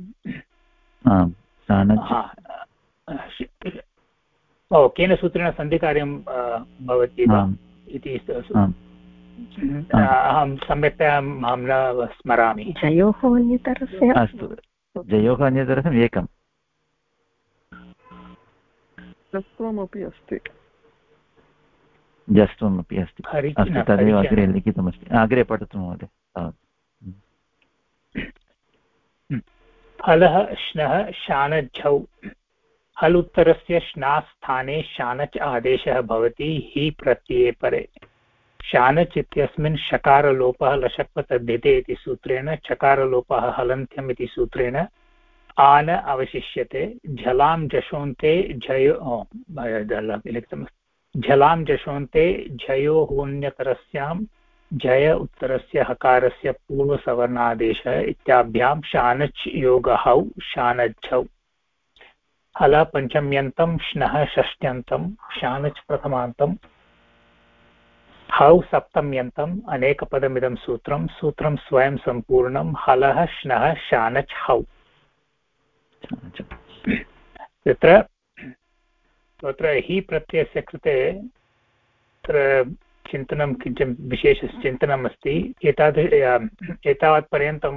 केन सूत्रेण सन्धिकार्यं भवति वा इति अहं सम्यक्तया अहं न स्मरामि जयोः अन्यतरस्य अस्तु जयोः अन्यतरस्य एकं जस्त्वमपि अस्ति जस्त्वमपि अस्ति अस्तु तदेव अग्रे लिखितमस्ति अग्रे पठतु महोदय हलः श्नः शानझौ हल् उत्तरस्य श्नास्थाने शानच् आदेशः भवति हि प्रत्यये परे शानच् इत्यस्मिन् शकारलोपः लशक्वतद्धिते इति सूत्रेण चकारलोपः हलन्त्यम् इति सूत्रेण आन अवशिष्यते झलां जशोन्ते झयो लिखितमस्ति झलां जशोन्ते झयोः झय उत्तरस्य हकारस्य पूर्वसवर्णादेशः इत्याभ्यां शानच् योगहौ शानच्छौ हल पञ्चम्यन्तं श्नः षष्ट्यन्तं शानच् प्रथमान्तं हौ सप्तम्यन्तम् अनेकपदमिदं सूत्रं स्वयं सम्पूर्णं हलः श्नः शानच् हौ तत्र हि प्रत्ययस्य कृते तत्र चिन्तनं किञ्चित् विशेषचिन्तनम् अस्ति एतावत्पर्यन्तं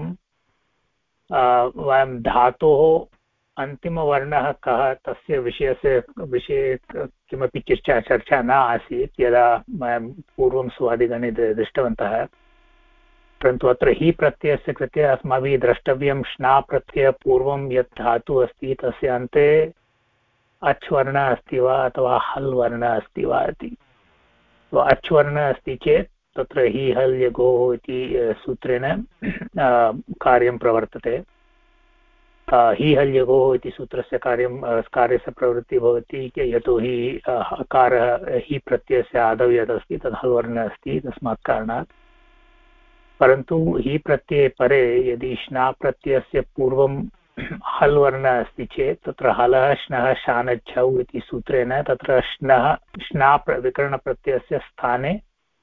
वयं धातोः अन्तिमवर्णः कः तस्य विषये किमपि चर्चा न आसीत् यदा वयं पूर्वं स्वादिगणे दृष्टवन्तः परन्तु अत्र हि प्रत्ययस्य कृते अस्माभिः द्रष्टव्यं श्ना प्रत्ययपूर्वं यत् धातुः अस्ति तस्य अन्ते अच् वर्णः अस्ति वा अथवा हल् वर्णः अस्ति वा इति अच् वर्णः अस्ति चेत् तत्र हि हल् यगोः इति सूत्रेण कार्यं प्रवर्तते हि हल् यगोः इति सूत्रस्य कार्यस्य प्रवृत्तिः भवति यतोहि हकारः हि प्रत्ययस्य आदौ यदस्ति तद् हल् वर्णः अस्ति तस्मात् कारणात् परन्तु हि प्रत्यये परे यदि श्ना प्रत्ययस्य पूर्वं हल् वर्णः अस्ति चेत् तत्र हलः श्नः शानच्छौ इति सूत्रेण तत्र श्ना विकरणप्रत्ययस्य स्थाने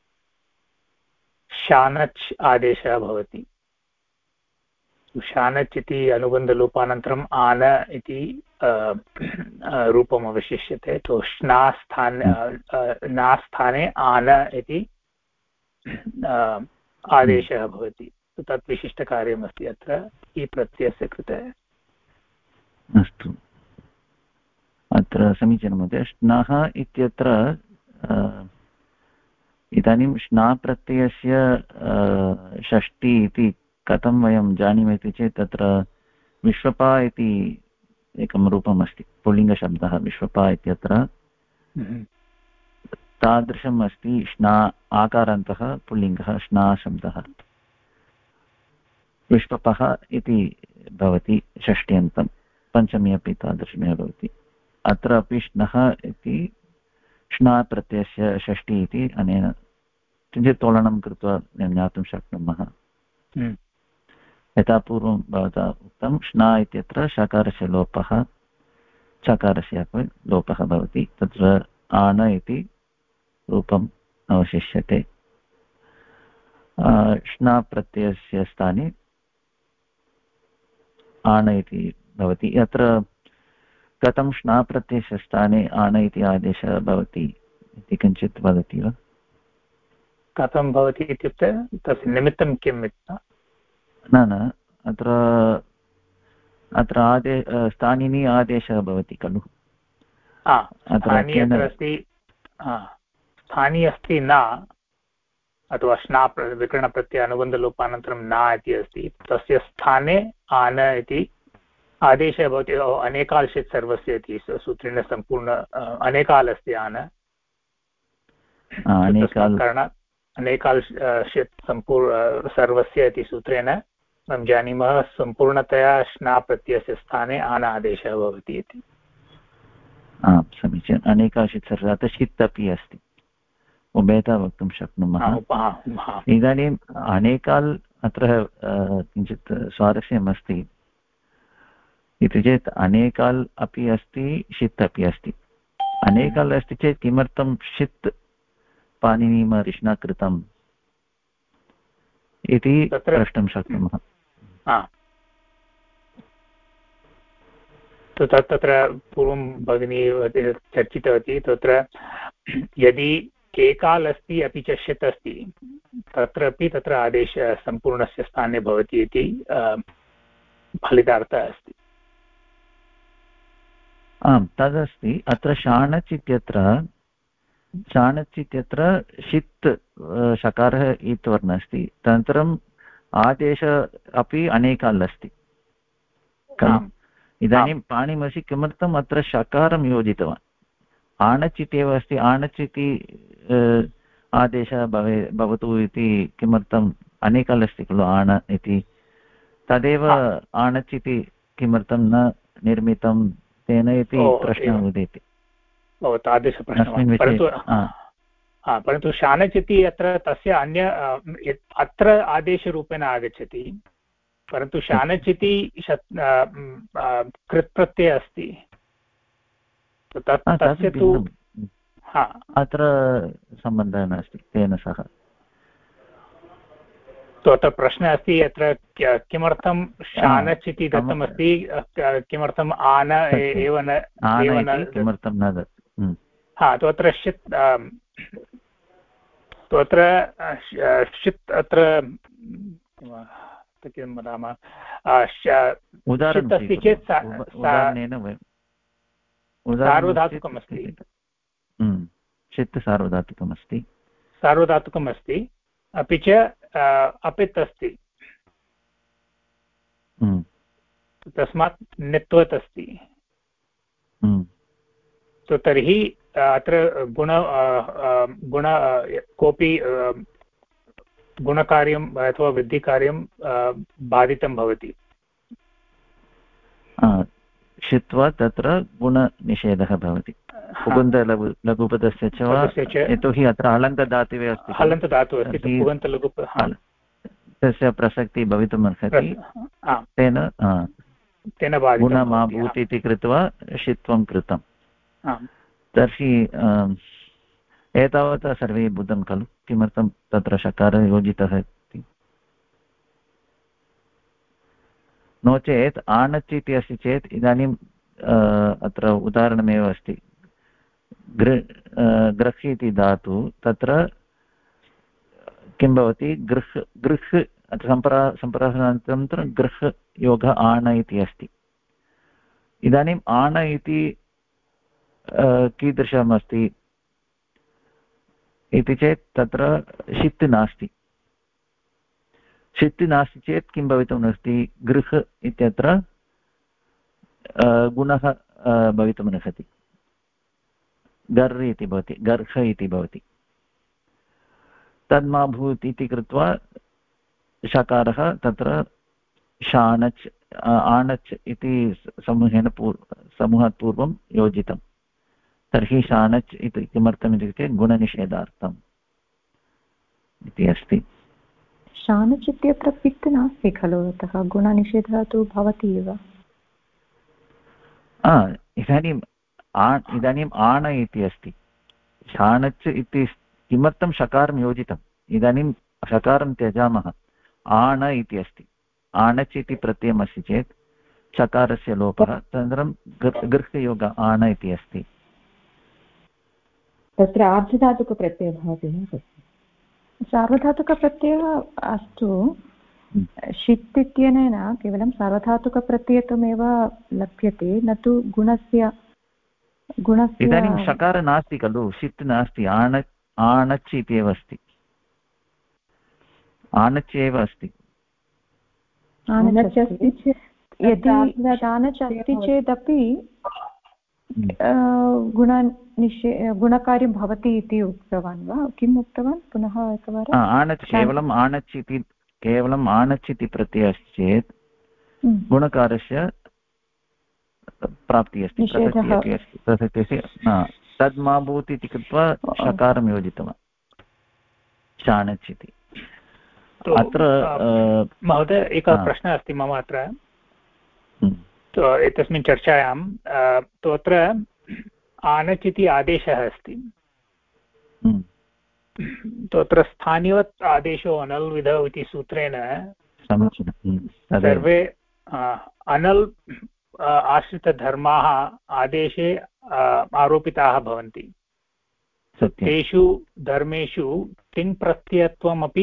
शानच् आदेशः भवति शानच् इति अनुबन्धलोपानन्तरम् आन इति रूपम् अवशिष्यते तो ना स्थाने आन इति आदेशः भवति तत् विशिष्टकार्यमस्ति अत्र हि प्रत्ययस्य कृते अस्तु अत्र समीचीनं महोदय श्नः इत्यत्र इदानीं श्ना प्रत्ययस्य षष्ठी इति कथं वयं जानीमः इति चेत् तत्र विश्वपा इति एकं रूपम् अस्ति पुल्लिङ्गशब्दः विश्वपा इत्यत्र तादृशम् अस्ति श्ना आकारान्तः पुल्लिङ्गः श्ना शब्दः विश्वपः इति भवति षष्ट्यन्तं पञ्चमी अपि तादृशमेव भवति अत्र अपि श्नः इति श्ना प्रत्ययस्य षष्ठी इति अनेन किञ्चित् तोलनं कृत्वा ज्ञातुं शक्नुमः यथा पूर्वं भवता उक्तं श्ना इत्यत्र शकारस्य लोपः चकारस्य अपि लोपः भवति तत्र आन इति रूपम् अवशिष्यते श्ना प्रत्ययस्य स्थाने आन इति भवति अत्र कथं श्ना प्रत्ययस्य स्थाने आन इति आदेशः भवति इति किञ्चित् वदति वा कथं भवति इत्युक्ते तस्य निमित्तं किम् न अत्र स्थानिनी आदेशः भवति खलु स्थानी अस्ति न अथवा श्ना विकरणप्रत्यय अनुबन्धलोपानन्तरं न इति अस्ति तस्य स्थाने आन इति आदेशः भवति अनेकाल्षित् सर्वस्य इति सूत्रेण सम्पूर्ण अनेकाल् अस्ति आन कारणात् अनेकाल्षित् सर्वस्य इति सूत्रेण वयं जानीमः सम्पूर्णतया श्ना प्रत्ययस्य स्थाने आन आदेशः भवति इति समीचीनम् अनेकाल्षित् सर्वः अत्र षित् अपि अस्ति उभयतः वक्तुं शक्नुमः इदानीम् अनेकाल् अत्र किञ्चित् स्वारस्यमस्ति इति चेत् अनेकाल् अपि अस्ति षित् अपि अस्ति अनेकाल् अस्ति चेत् किमर्थं षित् पाणिनिमहर्षिणा कृतम् इति प्रष्टुं शक्नुमः तत्र पूर्वं भगिनी चर्चितवती तत्र यदि एकाल् अस्ति अपि च षित् अस्ति तत्रापि तत्र आदेशः सम्पूर्णस्य स्थाने भवति इति फलितार्थः अस्ति आम् तदस्ति अत्र शाणच् इत्यत्र षित् शकारः ईत् वर्णः अस्ति तदनन्तरम् आदेशः अपि अनेकाल् अस्ति इदानीं पाणिनिमहर्षिः किमर्थम् अत्र शकारं योजितवान् आणच् इत्येव अस्ति आणच् इति आदेशः भवतु इति किमर्थम् अनेकल् अस्ति खलु आण इति तदेव आणच् इति किमर्थं न निर्मितं तेन इति प्रश्नः उदेति तादृशप्रश्नः परन्तु शानच् इति अत्र तस्य अन्य अत्र आदेशरूपेण आगच्छति परन्तु शानच् इति कृत् प्रत्ययः अस्ति तस्य तु अत्र सम्बन्धः नास्ति तेन सह तो अत्र प्रश्नः अस्ति अत्र किमर्थं शानच् इति दत्तमस्ति किमर्थम् आन एव न किमर्थं न दत्तं तो अत्र षित् अत्र किं वदामः षित् अस्ति चेत् सार्वधातुकमस्ति षित् सार्वधातुकमस्ति अपि च अपित् अस्ति तस्मात् नित्वत् अस्ति तो तर्हि अत्र गुण कोऽपि गुणकार्यम् अथवा वृद्धिकार्यं बाधितं भवति क्षित्वा तत्र गुणनिषेधः भवति पुगन्त लघुपदस्य च वा यतोहि अत्र हलन्तधातुवे अस्ति हलन्तधातुः अस्ति पुगन्तलघु तस्य प्रसक्तिः भवितुम् अर्हति तेन गुणमाभूत् इति कृत्वा षित्वं कृतम् तर्हि एतावता सर्वे बुद्धं खलु किमर्थं तत्र शकारः योजितः इति नो चेत् आणच् इति अस्ति चेत् इदानीम् अत्र उदाहरणमेव अस्ति गृह् इति धातु तत्र किं भवति गृह् सम्प्रासानान्तरं गृह् योगः आण इति अस्ति इदानीम् आण इति कीदृशम् अस्ति इति चेत् तत्र षित् नास्ति चेत् किं भवितुमर्हति गृह् इत्यत्र गुणः भवितुमर्हति गर् इति भवति गर्ह इति भवति तन्माभूत् इति कृत्वा शकारः तत्र शानच् आणच् इति समूहात् पूर्वं योजितं तर्हि शानच् इति किमर्थम् इत्युक्ते गुणनिषेधार्थम् इति अस्ति शानच् इत्यत्र पित् नास्ति खलु अतः गुणनिषेधः तु भवति एव इदानीम् आण इति अस्ति शानच् इति किमर्थं शकारं योजितम् इदानीं शकारं त्यजामः आण इति अस्ति आणच् इति प्रत्ययमस्ति चेत् शकारस्य लोपः तदनन्तरं गृह्योग आण इति अस्ति तत्र आर्धधातुकप्रत्ययः भवति न तस्य सार्वधातुकप्रत्ययः अस्तु षित् इत्यनेन केवलं सार्वधातुकप्रत्ययत्वमेव लभ्यते न तु गुणस्य इदानीं शकारः नास्ति खलु षित् नास्ति आणच् इति एव अस्ति आणच् एव अस्ति यदि शानच् अस्ति चेदपि गुणकार्यं भवति इति उक्तवान् वा किम् उक्तवान् पुनः एकवारम् आणच् केवलम् आणच् इति प्रत्ययः अस्ति चेत् गुणकारस्य प्राप्तिः अस्ति प्रसक्तिः तद्माभूत् इति कृत्वा शकारं योजितवान् शानच् इति अत्र महोदय एकः प्रश्नः अस्ति मम अत्र एतस्मिन् चर्चायां तु अत्र आणच् इति आदेशः अस्ति तत्र स्थानीयवत् आदेशो अनल् विधौ इति सूत्रेण सर्वे अनल् आश्रितधर्माः आदेशे आरोपिताः भवन्ति तेषु धर्मेषु तिङ् प्रत्ययत्वमपि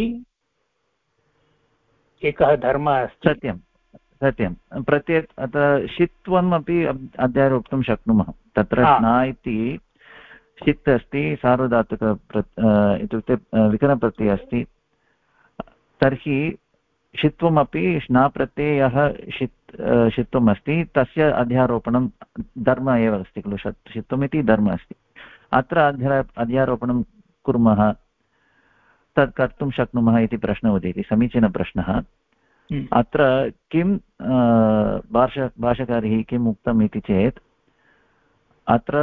एकः धर्मः अस्ति सत्यं प्रत्यय अत्र षित्वम् अपि अध्यारोप्तुं शक्नुमः तत्र स्ना इति षित् अस्ति सार्वधातुक इत्युक्ते विकरणप्रत्ययः अस्ति तर्हि षित्वमपि स्नाप्रत्यये यः षित्वम् अस्ति तस्य अध्यारोपणं धर्म एव अस्ति खलु षित्वमिति धर्मः अस्ति अत्र अध्यारोपणं कुर्मः तत् कर्तुं शक्नुमः इति प्रश्नः उदेति समीचीनप्रश्नः अत्र किं भाषाकारिः किम् उक्तम् इति चेत् अत्र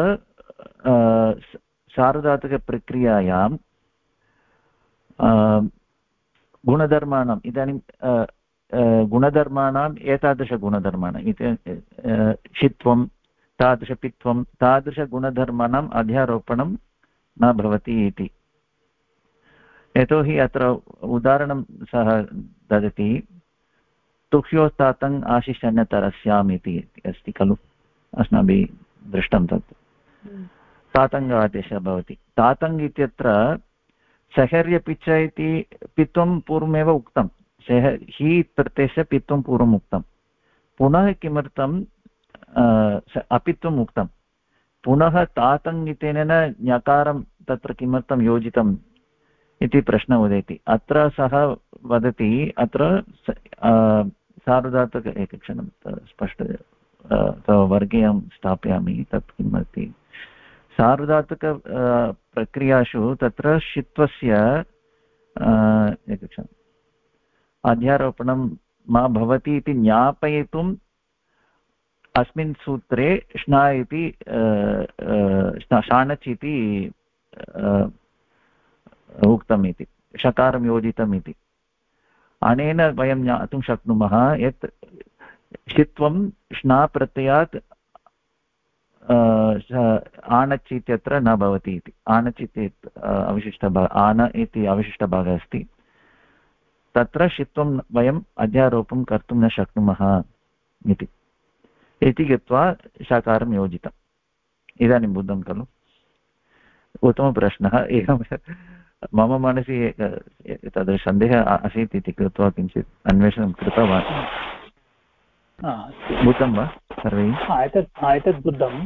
सार्वधातुकप्रक्रियायां गुणधर्माणाम् इदानीं गुणधर्माणाम् एतादृशगुणधर्माणाम् षित्वं तादृशपित्वं तादृशगुणधर्माणाम् अध्यारोपणं न भवति इति यतोहि अत्र उदाहरणं सः ददति तुह्योस्तातङ् आशिषण्यतरस्याम् इति अस्ति खलु अस्माभिः दृष्टं तत् तातङ्ग आदेशः भवति तातङ् इत्यत्र सह्यर्यपिच इति पित्वं पूर्वमेव उक्तं हि प्रत्ययस्य पित्वं पूर्वम् उक्तं पुनः किमर्थं अपित्वम् उक्तं पुनः तातङ् इत्यनेन ञकारं तत्र किमर्थं योजितम् इति प्रश्नः उदेति अत्र सः वदति अत्र सार्वधातुक एकक्षणं स्पष्ट वर्गे अहं स्थापयामि तत् किमस्ति सार्वधातुक प्रक्रियासु तत्र षित्वस्य एकक्षणम् अध्यारोपणं मा भवति इति ज्ञापयितुम् अस्मिन् सूत्रे श्ना इति शाणच् इति उक्तम् इति षकारं योजितम् इति अनेन वयं ज्ञातुं शक्नुमः यत् षित्वं श्ना प्रत्ययात् आणच् इत्यत्र न भवति इति आणच् इति अवशिष्टभागः आन इति अवशिष्टभागः अस्ति तत्र षित्वं वयम् अध्यारोपं कर्तुं न शक्नुमः इति कृत्वा षकारं योजितम् इदानीं बुद्धं खलु उत्तमप्रश्नः एवं मम मनसि तद् सन्देहः आसीत् इति कृत्वा किञ्चित् अन्वेषणं कृतवान् बुद्धं वा सर्वैः एतत् बुद्धं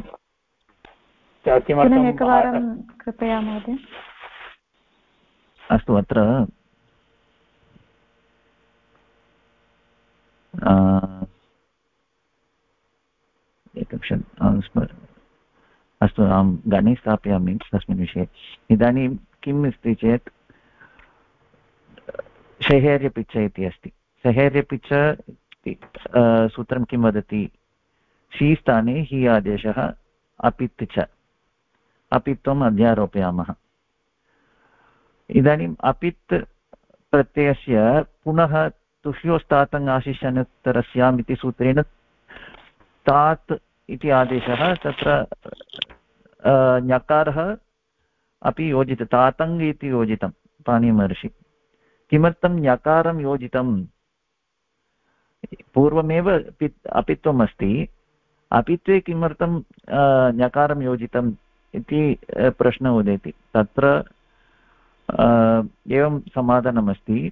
एकवारं कृपया महोदय अस्तु अत्र एकक्षणम् अस्तु अहं गणे स्थापयामि तस्मिन् विषये इदानीं किम् अस्ति चेत् सहेर्यपिच इति अस्ति सहेर्यपिच सूत्रं किं वदति शी स्थाने हि आदेशः अपित् च अपित्वम् अध्यारोपयामः इदानीम् अपित् प्रत्ययस्य पुनः तुह्योस्तातङ् आशिषण्यतरस्याम् इति सूत्रेण तात् इति आदेशः तत्र ञकारः अपि योजितं तातङ् इति योजितं पाणिनिमहर्षि किमर्थं ञकारं योजितं पूर्वमेव अपित्वम् अस्ति अपित्वे किमर्थं ञकारं योजितम् इति प्रश्नः उदेति तत्र एवं समाधानमस्ति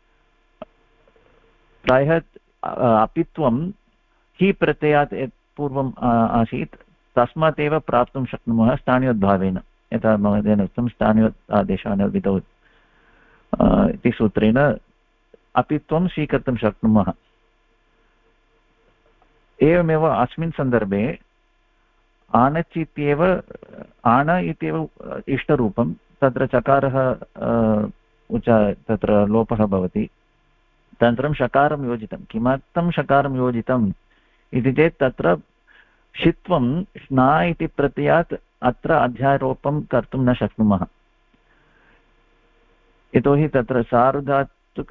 प्रायः अपित्वं हि प्रत्ययात् पूर्वम् आसीत् तस्मात् एव प्राप्तुं शक्नुमः स्थानीयोद्भावेन यथा महोदयेन उक्तं स्थानीयोत् आदेशान् विदौत् इति सूत्रेण अपित्वं स्वीकर्तुं शक्नुमः एवमेव अस्मिन् सन्दर्भे आणच् इत्येव आण इत्येव इष्टरूपं तत्र चकारः तत्र लोपः भवति तदनन्तरं षकारं योजितं किमर्थं षकारं योजितम् इति चेत् तत्र षित्वं श्ना इति प्रत्ययात् अत्र अध्यारोपं कर्तुं न शक्नुमः यतोहि तत्र सार्वधातुक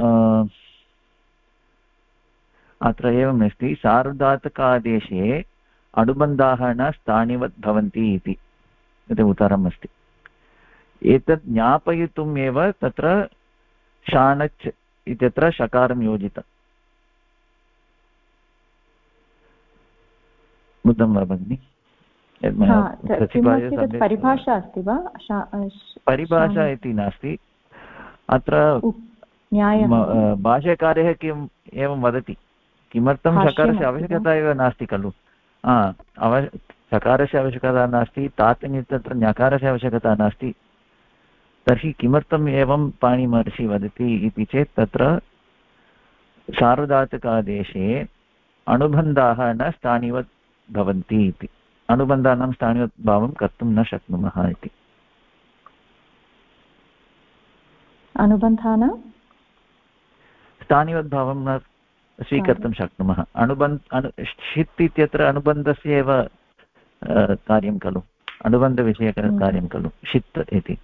अत्र एवम् अस्ति सार्वधातुकादेशे अनुबन्धाः न स्थानिवत् भवन्ति इति उत्तरम् अस्ति एतत् ज्ञापयितुम् एव तत्र शाणच् इत्यत्र षकारं योजितम् बुद्धं वा भगिनि परिभाषा अस्ति वा परिभाषा इति नास्ति अत्र भाष्यकारः किम् एवं वदति किमर्थं षकारस्य आवश्यकता एव नास्ति खलु षकारस्य आवश्यकता नास्ति तातङ् इत्यत्र ञकारस्य आवश्यकता नास्ति तर्हि किमर्थम् एवं पाणिनिमहर्षिः वदति इति चेत् तत्र सार्वधातुकादेशे अनुबन्धाः न स्थानिवत् भवन्ति इति अनुबन्धानां स्थानिवद्भावं कर्तुं न शक्नुमः इति अनुबन्धानां स्थानिवद्भावं न स्वीकर्तुं शक्नुमः। षित् इत्यत्र अनुबन्धस्य एव कार्यं खलु, अनुबन्धविषयककार्यं खलु षित् इति।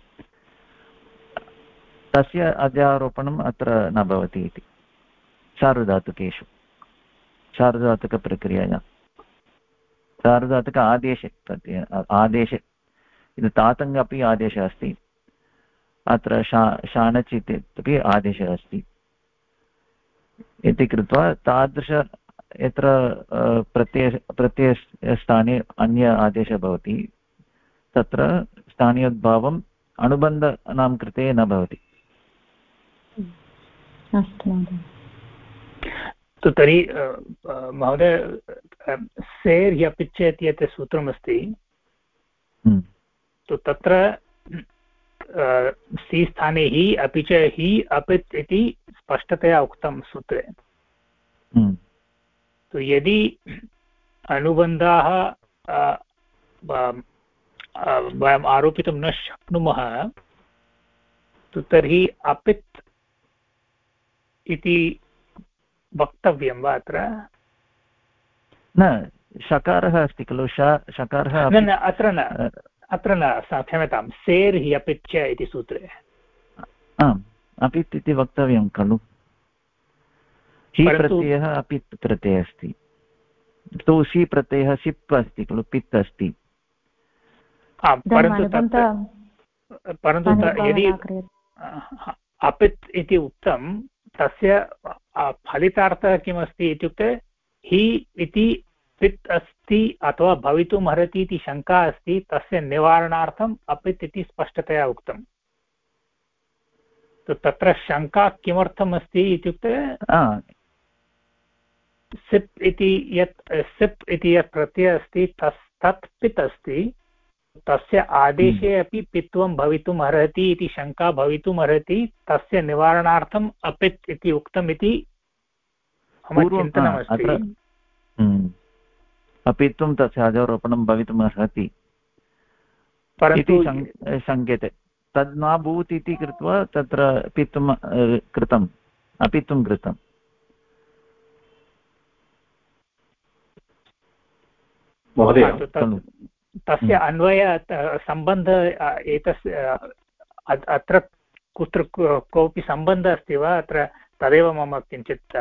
तस्य अध्यारोपणम् अत्र न भवति इति सार्वधातुकेषु, सार्वधातुकप्रक्रियया। सार्वधातुक आदेशे आदेशे तातङ्ग अपि आदेशः अस्ति, अत्र शानच् इत्यपि आदेशः अस्ति इति कृत्वा तादृश यत्र प्रत्ययस्थाने अन्य आदेशः भवति तत्र स्थानीयोद्भावम् अनुबन्धानां कृते न भवति। अस्तु महोदय। तर्हि महोदय सेर् ह्यपिच्छेत् यत् सूत्रमस्ति तत्र सी स्थाने हि अपि च हि अपित् इति स्पष्टतया उक्तं सूत्रे। तो यदि अनुबन्धाः वयम् आरोपितुं न शक्नुमः तर्हि अपित् इति वक्तव्यं वा अत्र? न, शकारः अस्ति खलु, शकारः न अत्र न क्षम्यतां, सेर् हि अपित् च इति सूत्रे। आम्, अपित् इति वक्तव्यं खलु। हि प्रत्ययः अपित् प्रत्ययः अस्ति, तु सी प्रत्ययः सिप् अस्ति खलु, पित् अस्ति। परन्तु यदि अपित् इति उक्तं तस्य फलितार्थः किमस्ति इत्युक्ते हि इति पित् अस्ति अथवा भवितुम् अर्हति इति शङ्का अस्ति, तस्य निवारणार्थम् अपित् इति स्पष्टतया उक्तं। तत्र शङ्का किमर्थम् अस्ति इत्युक्ते सिप् इति यत् प्रत्ययः अस्ति तत् पित् अस्ति, तस्य आदेशे अपि पित्वं भवितुम् अर्हति इति शङ्का भवितुम् अर्हति, तस्य निवारणार्थम् अपित् इति उक्तम् इति मम चिन्तनमस्ति। अपित्वं तस्य अध्यारोपणं भवितुम् अर्हति इति शङ्क्यते। तद् न भूत् इति कृत्वा तत्र पित्वं कृतम्, अपित्वं कृतम्। तस्य अन्वय सम्बन्ध एतस्य अत्र कुत्र कोऽपि सम्बन्धः अस्ति वा अत्र? तदेव मम किञ्चित्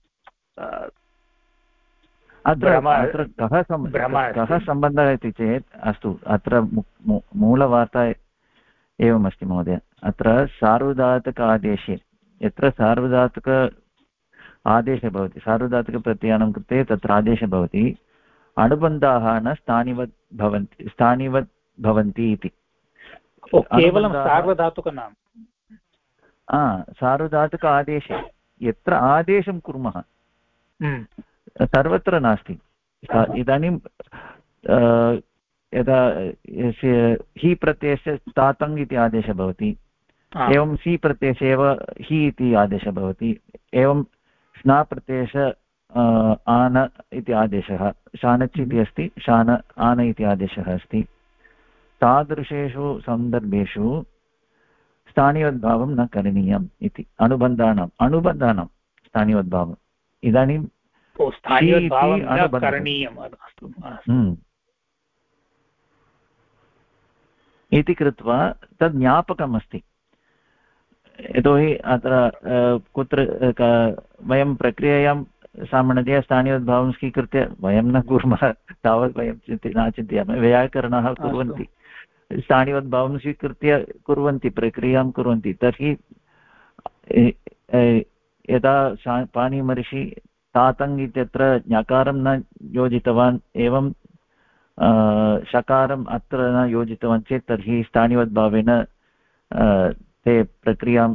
अत्र कः सम्बन्धः इति चेत्, अस्तु अत्र मूलवार्ता एवमस्ति महोदय। अत्र सार्वधातुक आदेशे यत्र सार्वधातुक आदेशः भवति, सार्वधातुकप्रत्ययानां कृते तत्र आदेशः भवति, अनुबन्धाः न स्थानिवत् भवन्ति इति। केवलं सार्वधातुकनाम सार्वधातुक आदेशे यत्र आदेशं कुर्मः सर्वत्र नास्ति। इदानीं यदा हि प्रत्ययस्य तातङ् इति आदेशः भवति, एवं सि प्रत्ययस्य एव हि इति आदेशः भवति, एवं स्ना प्रत्ययस्य आन इति आदेशः, शानच् इति अस्ति, शान आन इति आदेशः अस्ति। तादृशेषु सन्दर्भेषु स्थानीयोद्भावं न करणीयम् इति। अनुबन्धानां स्थानीयोद्भावम् इदानीं इति कृत्वा तद् ज्ञापकम् अस्ति। यतोहि अत्र कुत्र वयं प्रक्रियायां सामान्यतया स्थानीयोद्भावं स्वीकृत्य वयं न कुर्मः, तावत् वयं न चिन्तयामः। वैयाकरणाः कुर्वन्ति, स्थानीयोद्भावं स्वीकृत्य कुर्वन्ति, प्रक्रियां कुर्वन्ति। तर्हि यदा पाणिनिमहर्षि तातङ् इत्यत्र ञकारं न योजितवान्, एवं शकारम् अत्र न योजितवान् चेत् तर्हि स्थानीयोद्भावेन ते प्रक्रियां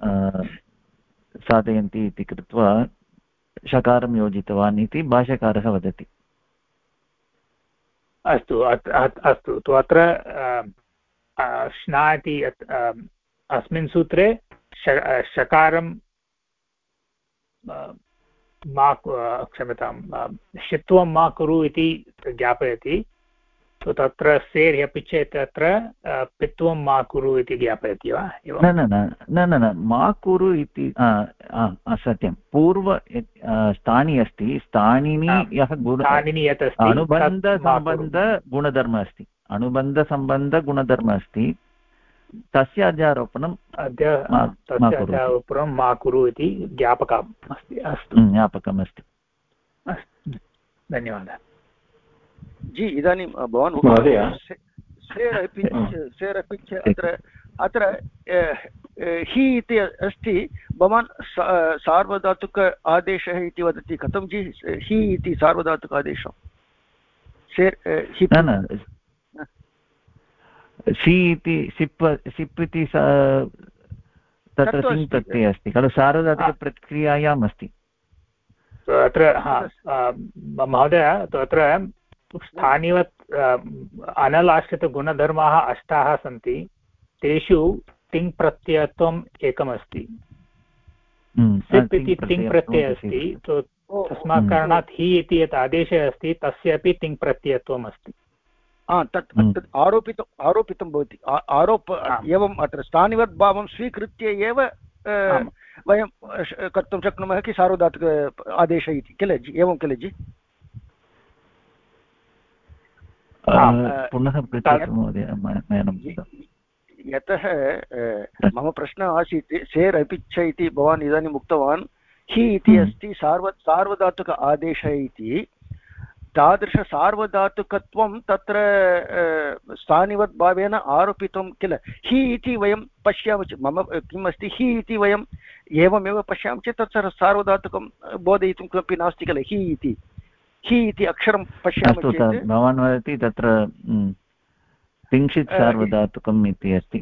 साधयन्ति इति कृत्वा शकारं योजितवान् इति भाष्यकारः वदति। अस्तु अस्तु, तु अत्र श्ना इति अस्मिन् सूत्रे शकारं मा क्षम्यतां षित्वं मा कुरु इति ज्ञापयति, तो तत्र सेर् अपि चेत् तत्र पित्वं मा कुरु इति ज्ञापयति वा? न न न न न न मा कुरु इति सत्यं पूर्व स्थानी अस्ति स्थानिनि यः अनुबन्धसम्बन्धगुणधर्मः अस्ति अनुबन्धसम्बन्धगुणधर्मः अस्ति तस्य अध्यारोपणं अध्यारोपणं मा कुरु इति ज्ञापकम् अस्ति। अस्तु ज्ञापकम् अस्ति। अस्तु धन्यवादः जी। इदानीं भवान् सेर् अपि च अत्र हि इति अस्ति भवान् सार्वधातुक आदेशः इति वदति कथं जी? हि इति सार्वधातुक आदेशः सेर् हि सी इति सिप् इति तत्र तिङ् प्रत्ययः अस्ति खलु सार्वधातुकप्रक्रियायाम् अस्ति अत्र। महोदय तत्र स्थानिवत् अनलाश्रितगुणधर्माः 8 सन्ति तेषु तिङ् प्रत्ययत्वम् एकमस्ति सिप् इति तिङ् प्रत्ययः अस्ति तस्मात् कारणात् हि इति यत् आदेशः अस्ति तस्य अपि तिङ् प्रत्ययत्वम् अस्ति। तत् आरोपितं भवति एवम् अत्र स्थानिवत् भावं स्वीकृत्य एव वयं कर्तुं शक्नुमः कि सार्वधातुक आदेशः इति किल जि? एवं किल जि? पुनः यतः मम प्रश्नः आसीत् सेर् अपि च इति भवान् इदानीम् उक्तवान् हि इति अस्ति सार्वधातुक आदेशः इति तादृशसार्वधातुकत्वं तत्र स्थानिवत् भावेन आरोपितं किल? हि इति वयं पश्यामः चेत् मम किम् अस्ति हि इति वयं एवमेव पश्यामः चेत् तत् सार्वधातुकं बोधयितुं किमपि नास्ति किल? हि इति अक्षरं पश्यामः चेत् भवान् वदति तत्र तिंशित् सार्वधातुकम् इति अस्ति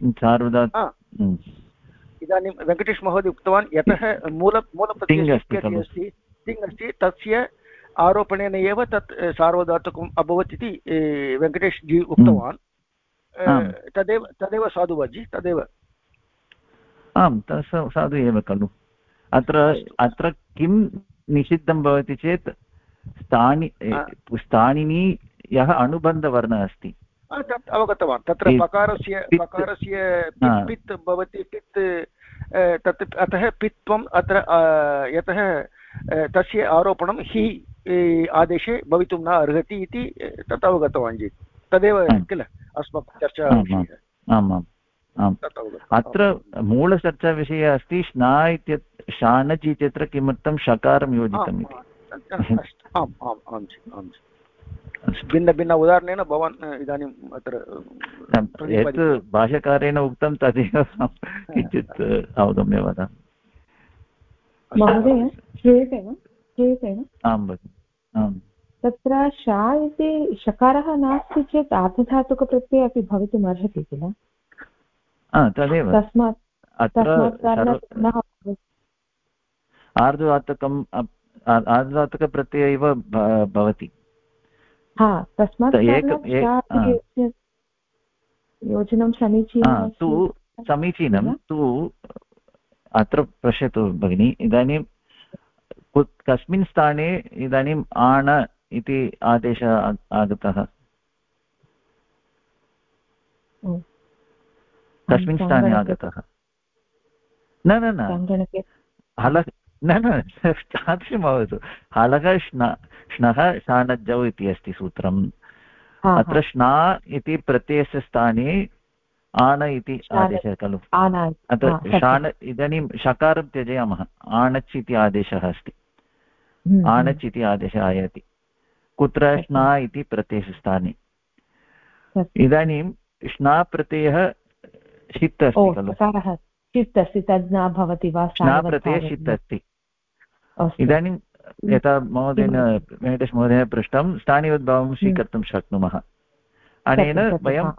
इदानीं वेङ्कटेश महोदय उक्तवान् यतः मूलप्रत्ययः अस्ति तिङ् अस्ति तस्य आरोपणेन एव तत् सार्वधातुकम् अभवत् इति वेङ्कटेश जी उक्तवान् तदेव साधु वा जि? तदेव आम् साधु एव खलु। अत्र किं निषिद्धं भवति चेत् स्थानिनि यः अनुबन्धवर्णः अस्ति अवगतवान्। तत्र पकारस्य पित् भवति पित् तत् अतः पित्वम् अत्र यतः तस्य आरोपणं हि आदेशे भवितुं न अर्हति इति तत् अवगतवान् जी। तदेव किल अस्माकं चर्चा? अत्र मूलचर्चाविषयः अस्ति श्ना इत्यत्र शानच् इत्यत्र किमर्थं शकारं योजितम् इति। भिन्न उदाहरणेन भवान् इदानीम् अत्र यत् भाष्यकारेण उक्तं तदेव किञ्चित् अवगम्य वदामि। महोदय श्रूयते? आम् भगिनि। आम् तत्र शा इति शकारः नास्ति चेत् आर्धधातुकप्रत्ययः अपि भवितुम् अर्हति किल? तदेव तस्मात् आर्धधातुकप्रत्यय एव भवति। तस्मात् योजनं समीचीनं तु अत्र पश्यतु भगिनि इदानीं कस्मिन् स्थाने इदानीम् आण इति आदेशः आगतः? कस्मिन् स्थाने आगतः? न तादृशं भवतु। हलः श्नः शानज्जौ इति अस्ति सूत्रम्। अत्र श्ना इति प्रत्ययस्य स्थाने आण इति आदेशः खलु। अत्र शान इदानीं शकारं त्यजयामः आणच् इति आदेशः अस्ति। आणच् इति आदेशः आयाति कुत्र? श्ना इति प्रत्ययस्य स्थाने। इदानीं श्ना प्रत्ययः षित् अस्ति खलु। श्ना प्रत्ययः षित् अस्ति। इदानीं यथा महोदयेन वेङ्कटेश महोदयेन पृष्टं स्थानिवद्भावं स्वीकर्तुं शक्नुमः। अनेन वयं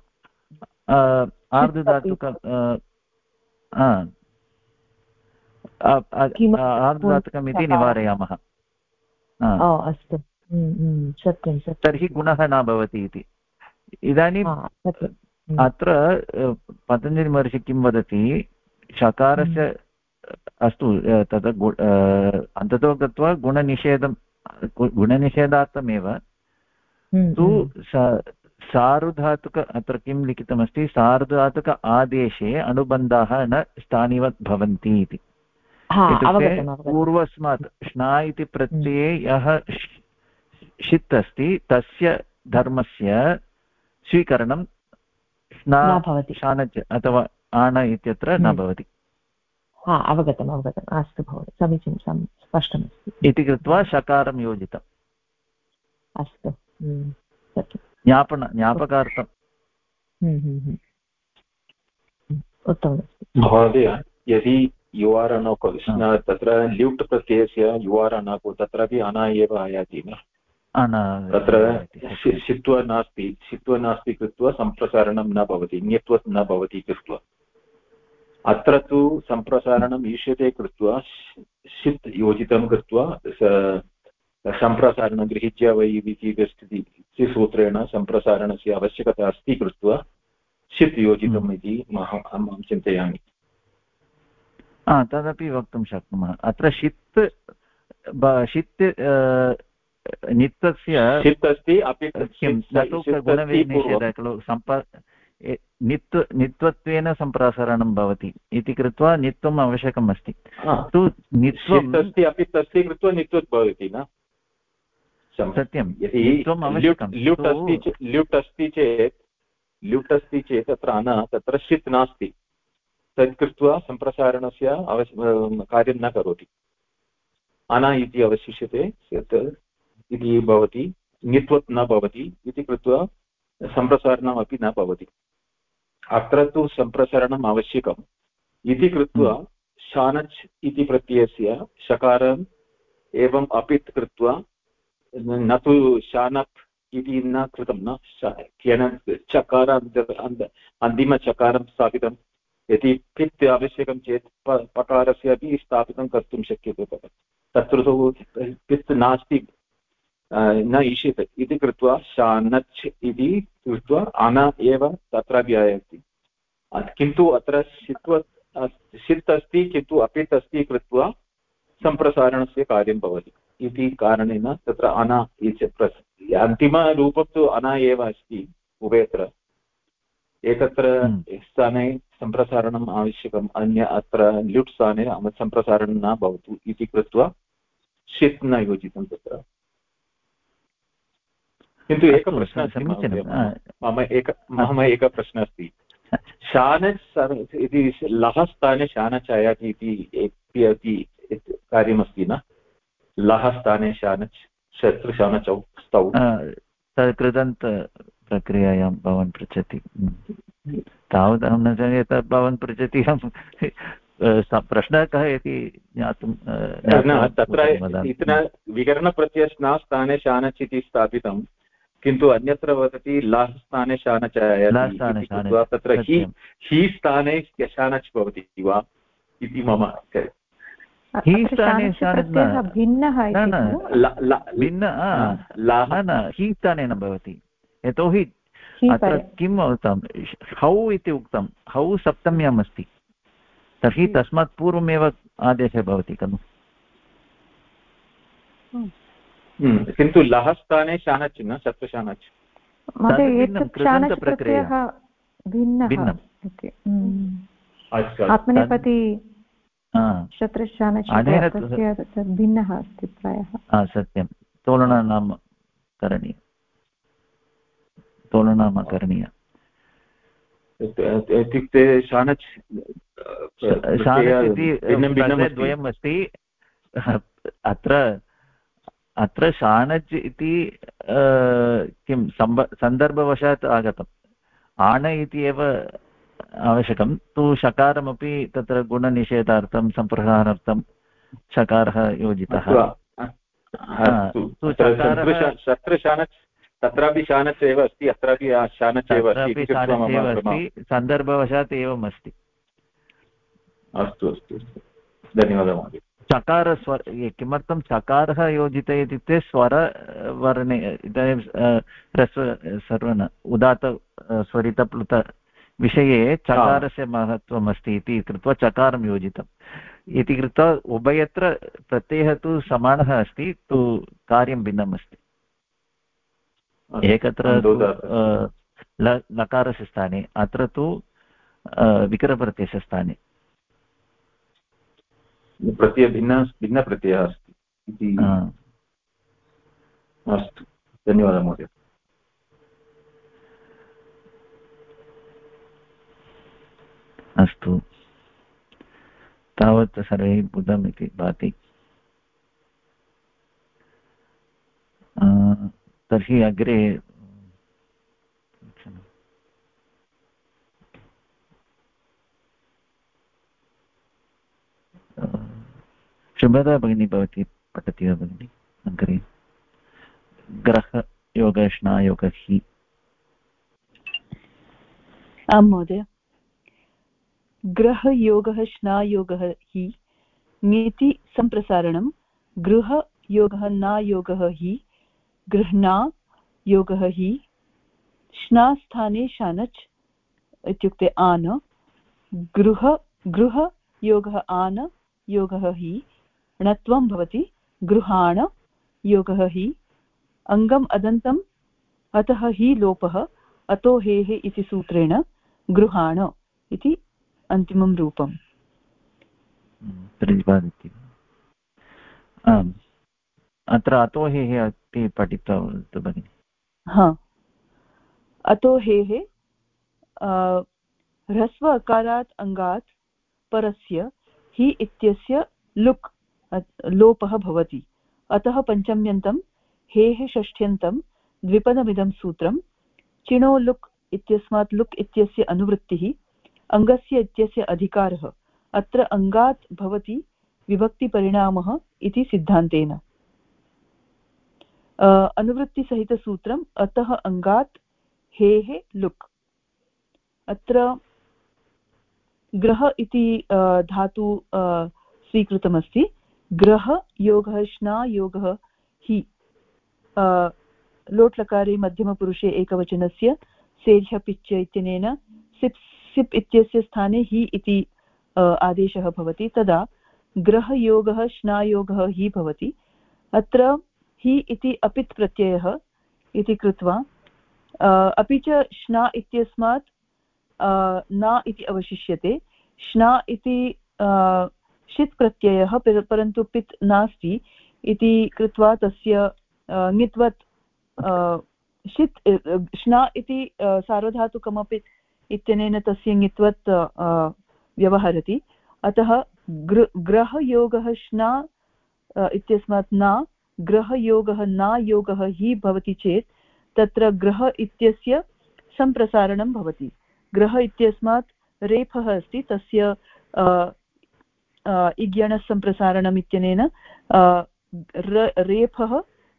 आर्धधातुकम् इति निवारयामः। अस्तु सत्यं। तर्हि गुणः न भवति इति। इदानीम् अत्र पतञ्जलिमहर्षि किं वदति? शकारस्य अस्तु तद् अन्ततो गत्वा गुणनिषेधार्थमेव तु सार्वधातुक अत्र किं लिखितमस्ति सार्वधातुक आदेशे अनुबन्धाः न स्थानिवत् भवन्ति इति इत्युक्ते पूर्वस्मात् श्ना इति प्रत्यये यः षित् अस्ति तस्य धर्मस्य स्वीकरणं श्ना शानच् अथवा आण इत्यत्र न भवति अवगतम् अस्तु भवति समीचीनं स्पष्टमस्ति इति कृत्वा शकारं योजितम् अस्तु ज्ञापकार्थम् उत्तममस्ति महोदय यदि युवारणाको तत्र ल्युट् प्रत्ययस्य युवारणाको तत्रापि अना एव आयाति न तत्र शित्वा नास्ति कृत्वा सम्प्रसारणं न भवति ण्यत्वं न भवति कृत्वा अत्र तु सम्प्रसारणम् ईष्यते कृत्वा षित् योजितं कृत्वा सम्प्रसारणं गृहीत्या वै इति सूत्रेण सम्प्रसारणस्य आवश्यकता अस्ति कृत्वा षित् योजितम् इति अहं चिन्तयामि तदपि वक्तुं शक्नुमः अत्र षित् नित्यस्य षित् अस्ति अपि गुणनिषेधः खलु नित्वत्वेन सम्प्रसारणं भवति इति कृत्वा नित्वम् आवश्यकम् अस्ति तु नित्वम् अस्ति अपि तस्य कृत्वा नित्वत् भवति न सत्यं यदि ल्युट् अस्ति चेत् तत्र अन तत्र षित् नास्ति तत् कृत्वा सम्प्रसारणस्य कार्यं न करोति अना इति अवशिष्यते इति भवति नित्वत् न भवति इति कृत्वा सम्प्रसारणमपि न भवति अत्र तु सम्प्रसारणम् आवश्यकम् इति कृत्वा शानच् इति प्रत्ययस्य शकारम् एवम् अपित् कृत्वा न तु शानप् इति न कृतं न केन चकार अन्तिमचकारं स्थापितं यदि पित् आवश्यकं चेत् पकारस्य अपि स्थापितं कर्तुं शक्यते तत्र तु पित् नास्ति न इष्यते इति कृत्वा शानच् इति कृत्वा अन एव तत्रापि आयाति किन्तु अत्र षित् अस्ति किन्तु अपित् अस्ति कृत्वा सम्प्रसारणस्य कार्यं भवति इति कारणेन तत्र अन अन्तिमरूपं तु अन एव अस्ति उभयत्र एकत्र स्थाने सम्प्रसारणम् आवश्यकम् अन्य अत्र ल्युट् स्थाने सम्प्रसारणं न भवतु इति कृत्वा षित् न योजितं तत्र किन्तु एकः प्रश्नः अस्ति मम एकः प्रश्नः अस्ति शानच् इति लः स्थाने शानच् आयाति इति अपि कार्यमस्ति न लः स्थाने शानच् शत्रुशानचौ स्तौ कृदन्त प्रक्रियायां भवान् पृच्छति तावदहं न जाने यत् भवान् पृच्छति प्रश्नः कः इति ज्ञातुं तत्र विकरणप्रत्ययस्य स्थाने शानच् इति स्थापितं किन्तु अन्यत्र वदति लः स्थाने शानच् आयाति तत्र हि स्थाने शानच् भवति वा इति मम हि स्थाने भिन्नः हि स्थाने न भवति यतोहि अत्र किम् उक्तं हौ इति उक्तं हौ सप्तम्याम् अस्ति तर्हि तस्मात् पूर्वमेव आदेशः भवति खलु किन्तु लः स्थाने शानच् न शत्रुशानच् आत्मनेपदी शत्रुशानच् भिन्नः अस्ति प्रायः सत्यं तोलनानां करणीय इत्युक्ते शानच् इति द्वयम् अस्ति अत्र शानच् इति किं सन्दर्भवशात् आगतम् आण इति एव आवश्यकं तु शकारमपि तत्र गुणनिषेधार्थं सम्प्रसारार्थं शकारः योजितः तत्रापि शानच् एव अस्ति अत्रापि शानच् एव अस्ति सन्दर्भवशात् एवम् अस्ति अस्तु अस्तु धन्यवादः महोदय चकारस्वर किमर्थं चकारः योजितः इत्युक्ते स्वरवर्णे इदानीं सर्वण उदात्त स्वरितप्लुत विषये चकारस्य महत्त्वम् अस्ति इति कृत्वा चकारं योजितम् इति कृत्वा उभयत्र प्रत्ययः तु समानः अस्ति तु कार्यं भिन्नम् अस्ति एकत्र लकारस्य स्थाने, अत्र तु विकरप्रत्ययस्य स्थाने भिन्नप्रत्ययः अस्ति इति। अस्तु, धन्यवादः महोदय। अस्तु, तावत् सर्वैः बुद्धम् इति भाति। तर्हि अग्रे शुभदा भगिनी भवती पठति वा भगिनि अग्रे? ग्रहयोगश्नायोगः हि। आं महोदय। ग्रहयोगः श्नायोगः हि नीति सम्प्रसारणं गृहयोगः नायोगः हि गृह्णा योगः हि श्नास्थाने शानच् इत्युक्ते आन गृहयोगः आन योगः हि णत्वं भवति गृहाण योगः हि अङ्गम् अदन्तम् अतः हि लोपः अतो हेः इति सूत्रेण गृहाण इति अन्तिमं रूपम् प्रतिपादितम्। आम्, अत्र अतो हेः अपि पठितवन्तः भगिनि। हा, अतो हेः ह्रस्व अकारात् अङ्गात् परस्य हि इत्यस्य लुक् लोपः भवति, अतः पञ्चम्यन्तं हेः षष्ठ्यन्तं द्विपदमिदं सूत्रं चिणो लुक् इत्यस्मात् लुक् इत्यस्य अनुवृत्तिः अङ्गस्य इत्यस्य अधिकारः अत्र अङ्गात् भवति विभक्तिपरिणामः इति सिद्धान्तेन। अनुवृत्तिसहितसूत्रम् अतः अङ्गात् हेः लुक्। अत्र ग्रह इति धातु स्वीकृतमस्ति। ग्रह योगः श्ना योगः हि लोट्लकारे मध्यमपुरुषे एकवचनस्य सेर्ह्यपिच् इत्यनेन सिप् इत्यस्य स्थाने हि इति आदेशः भवति, तदा ग्रहयोगः श्नायोगः हि भवति। अत्र हि इति अपित् प्रत्ययः इति कृत्वा अपि च श्ना इत्यस्मात् न इति अवशिष्यते। श्ना इति षित् प्रत्ययः परन्तु पित् नास्ति इति कृत्वा तस्य ङित्वत् षित् श्ना इति सार्वधातुकमपि इत्यनेन तस्य ङित्वत् व्यवहरति। अतः ग्रहयोगः श्ना इत्यस्मात् न ग्रहयोगः न योगः हि भवति चेत् तत्र ग्रह इत्यस्य सम्प्रसारणं भवति। ग्रह इत्यस्मात् रेफः अस्ति, तस्य इग्यणसम्प्रसारणम् इत्यनेन रेफः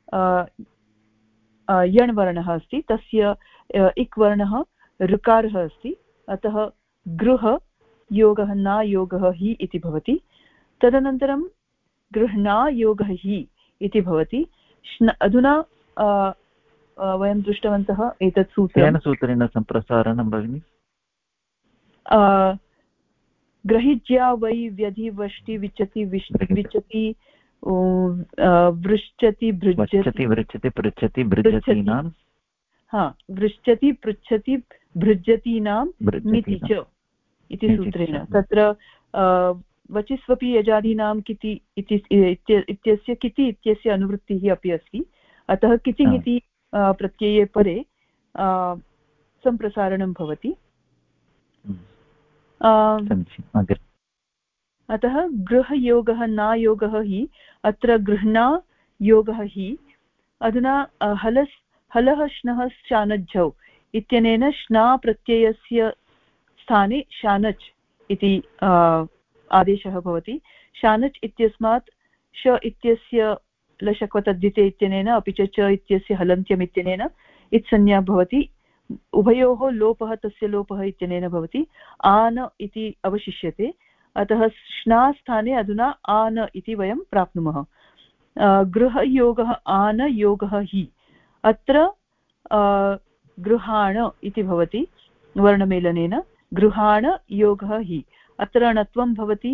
यण् वर्णः अस्ति, तस्य इक् वर्णः ऋकारः अस्ति, अतः गृह योगः न योगः हि इति भवति। तदनन्तरं गृह्णा योगः हि इति भवति। अधुना वयं दृष्टवन्तः एतत् सूत्रेण सम्प्रसारणं भगिनि। ग्रहिज्या वै व्यधि वष्टि विचति विचति वृश्चति भृज्यति पृच्छति भृज्यतीनां वृश्चति पृच्छति भृज्यतीनां मिति च इति सूत्रेण। तत्र वचिस्वपि यजादीनां किति इत्यस्य किति इत्यस्य अनुवृत्तिः अपि अस्ति, अतः किति इति प्रत्यये परे सम्प्रसारणं भवति। अतः गृहयोगः न योगः हि अत्र गृह्णा योगः हि। अधुना हलः श्नः शानज्झौ इत्यनेन श्ना प्रत्ययस्य स्थाने शानच् इति आदेशः भवति। शानच् इत्यस्मात् श इत्यस्य लशक्वतद्धिते इत्यनेन अपि च इत्यस्य हलन्त्यम् इत्यनेन इत्संज्ञा भवति। उभयोः लोपः तस्य लोपः इत्यनेन भवति। आन इति अवशिष्यते, अतः श्ना स्थाने अधुना आन इति वयं प्राप्नुमः। गृहयोगः आन योगः हि अत्र गृहाण इति भवति वर्णमेलनेन। गृहाण योगः हि अत्र णत्वं भवति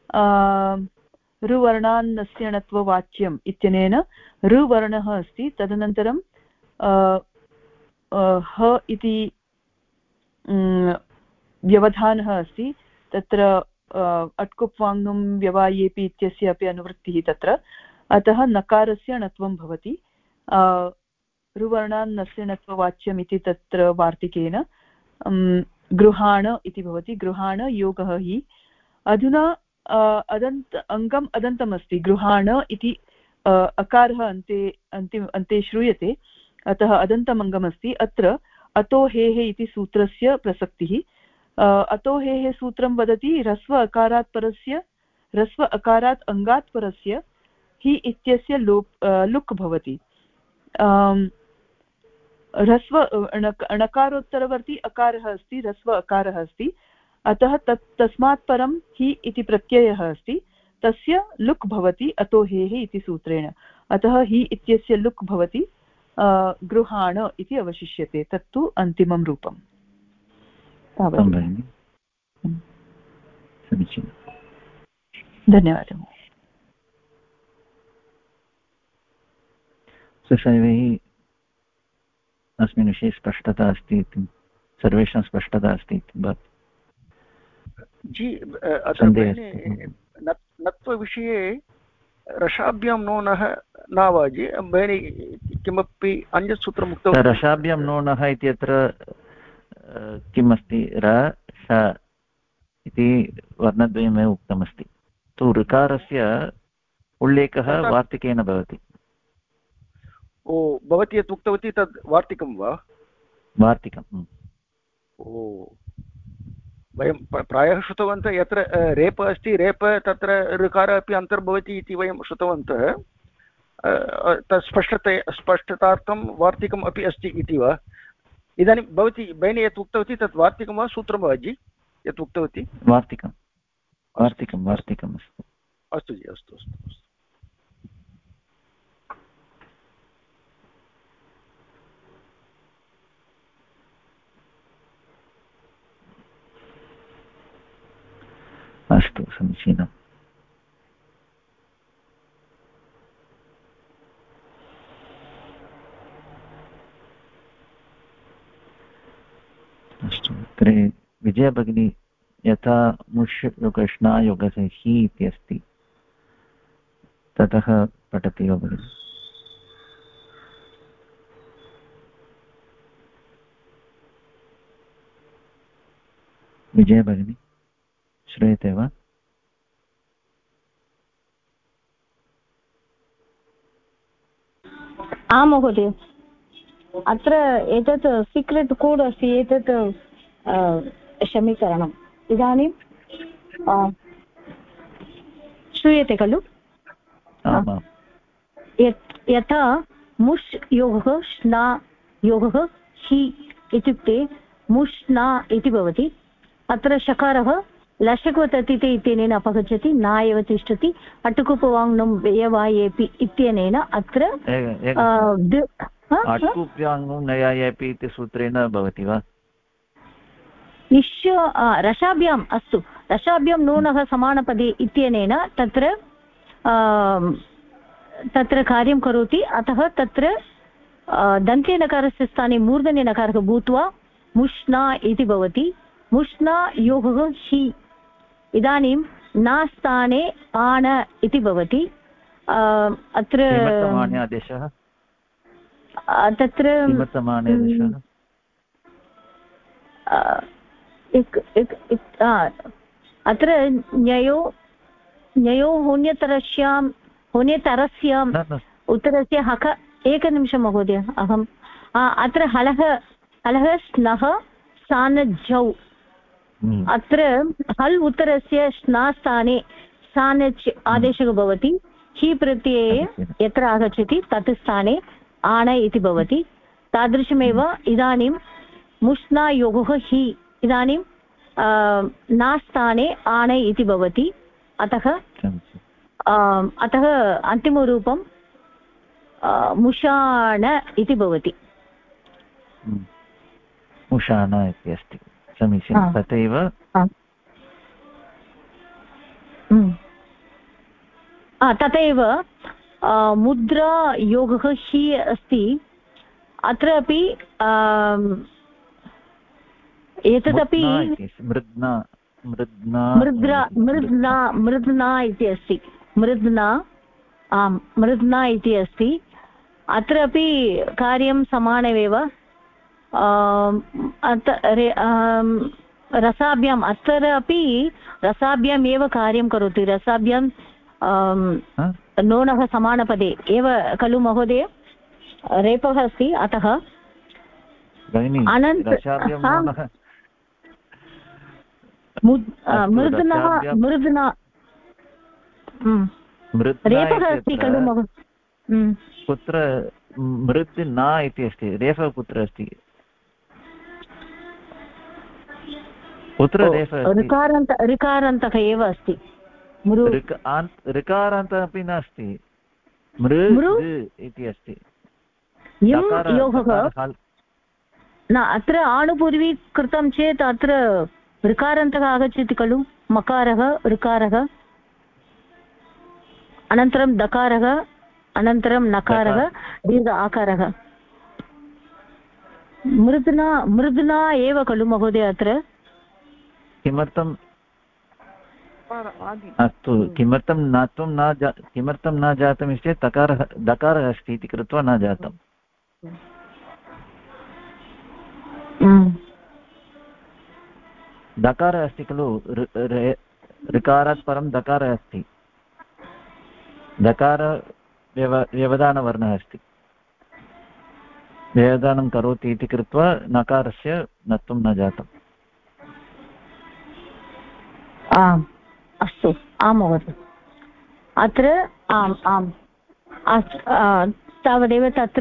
ऋवर्णान्नस्य णत्ववाच्यम् इत्यनेन ऋवर्णः अस्ति, तदनन्तरं ह इति व्यवधानः अस्ति तत्र अट्कुप् वाङ्नुं व्यवायेपि इत्यस्य अपि अनुवृत्तिः तत्र, अतः नकारस्य णत्वं भवति। रुवर्णान्नस्य णत्ववाच्यम् इति तत्र वार्तिकेन गृहाण इति भवति। गृहाण योगः हि। अधुना अङ्गम् अदन्तमस्ति। गृहाण इति अकारः अन्ते श्रूयते, अतः अदन्तमङ्गमस्ति। अत्र अतो हेः इति सूत्रस्य प्रसक्तिः। अतो हेः सूत्रं वदति ह्रस्व अकारात् परस्य, ह्रस्व अकारात् अङ्गात् परस्य हि इत्यस्य लुक् भवति। ह्रस्व णकारोत्तरवर्ती अकारः अस्ति, ह्रस्व अकारः अस्ति, अतः तस्मात् परं हि इति प्रत्ययः अस्ति, तस्य लुक् भवति अतो हेः इति सूत्रेण। अतः हि इत्यस्य लुक् भवति गृहाण इति अवशिष्यते। तत्तु अन्तिमं रूपम्। धन्यवादः। सुशैवैः अस्मिन् विषये स्पष्टता अस्ति इति, सर्वेषां स्पष्टता अस्ति इति जी। नत्वविषये रसाभ्यां नोनः न वा जि? भगिनी किमपि अन्यत् सूत्रम् उक्तवती? रसाभ्यां नोनः इत्यत्र किम् अस्ति? र श इति वर्णद्वयमेव उक्तमस्ति। तु ऋकारस्य उल्लेखः वार्तिकेन भवति। ओ, भवती यत् उक्तवती तद् वार्तिकं वा? वार्तिकम्। ओ, वयं प्रायः श्रुतवन्तः यत्र रेप अस्ति, रेप तत्र ऋकारः अपि अन्तर्भवति इति वयं श्रुतवन्तः। तत् स्पष्टतार्थं वार्तिकम् अपि अस्ति इति वा? इदानीं भवती भगिनी यत् उक्तवती तत् वार्तिकं वा सूत्रं वा जि यत् उक्तवती? वार्तिकं। वार्तिकम् अस्ति। अस्तु जि, अस्तु अस्तु अस्तु। अस्तु, समीचीनम्। अस्तु, अत्र विजयभगिनी यथा मुष् योगश्नायोगः हि इति अस्ति, ततः पठति वा भगिनि? विजयभगिनी श्रूयते वा? आं महोदय, अत्र एतत् सीक्रेट् कोड् अस्ति, एतत् क्षमीकरणम्। इदानीं श्रूयते खलु? यथा मुष् योगः श्ना योगः हि इत्युक्ते मुष्ना इति भवति। अत्र शकारः लशक्वततिते इत्यनेन अपगच्छति, न एव तिष्ठति। अटुकुपवाङ्नं व्यवायेपि इत्यनेन अत्र अटुकुप्याङ्गं नयायेपि इति सूत्रेण भवति वा? रसाभ्याम् अस्तु, रसाभ्यां नूनः समानपदे इत्यनेन तत्र कार्यं करोति। अतः तत्र दन्त्यनकारस्य स्थाने मूर्धन्यनकारः भूत्वा मुष्ना इति भवति। मुष्ना योगः हि। इदानीं न स्थाने आण इति भवति। अत्र तत्र अत्र ञयो होन्यतरस्याम् उत्तरस्य हक। एकनिमिषं महोदय, अहम् अत्र हलः स्नः सानझौ। अत्र हल् उत्तरस्य स्नास्थाने सानच् आदेशः भवति। हि प्रत्यये यत्र आगच्छति तत् स्थाने आण इति भवति। तादृशमेव इदानीं मुष्ना योगः हि। इदानीं नास्थाने आण इति भवति। अतः अन्तिमरूपं मुषाण इति भवति। मुषाण इति अस्ति, समीचीनं। तथैव तथैव मुद्रा योगः हि अस्ति। अत्रापि एतदपि मृद्ना इति अस्ति मृद्ना इति अस्ति अत्र अपि कार्यं समानमेव रसाभ्याम् अत्र अपि रसाभ्याम् एव कार्यं करोति रसाभ्यां नोनः समानपदे एव खलु महोदय रेपः अस्ति अतः मृद्ना रेपः अस्ति खलु महोदय कुत्र मृत् न इति अस्ति रेफः कुत्र अस्ति कुत्र रेफः ऋकारान्तः एव अस्ति ऋकारान्तः अपि नास्ति मृ इति अस्ति न अत्र आणुपूर्वी कृतं चेत् अत्र ऋकारान्तः आगच्छति खलु मकारः ऋकारः अनन्तरं दकारः अनन्तरं नकारः दीर्घ आकारः मृद्ना एव खलु महोदय अत्र किमर्थम् अस्तु किमर्थं न जातम् इति चेत् दकारः अस्ति इति कृत्वा न जातम् दकारः अस्ति खलु ऋकारात् परं दकारः अस्ति दकार व्यवधानवर्णः अस्ति व्यवधानं करोति इति कृत्वा नकारस्य नत्वं न जातम् आम् अस्तु आं महोदय अत्र आम् तावदेव तत्र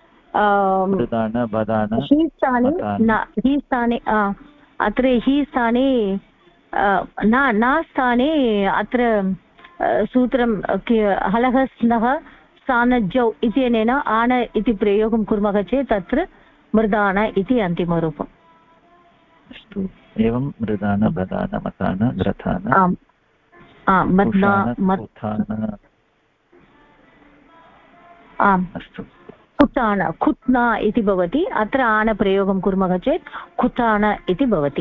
हि स्थाने अत्र हि स्थाने न स्थाने अत्र सूत्रं हलः स्नः स्थानजौ इत्यनेन आण इति प्रयोगं कुर्मः चेत् तत्र मृदान इति अन्तिमरूपम् अस्तु एवं मृदान बदान मतान ग्रथान अस्तु खुत्ना इति भवति अत्र आण प्रयोगं कुर्मः चेत् खुतान इति भवति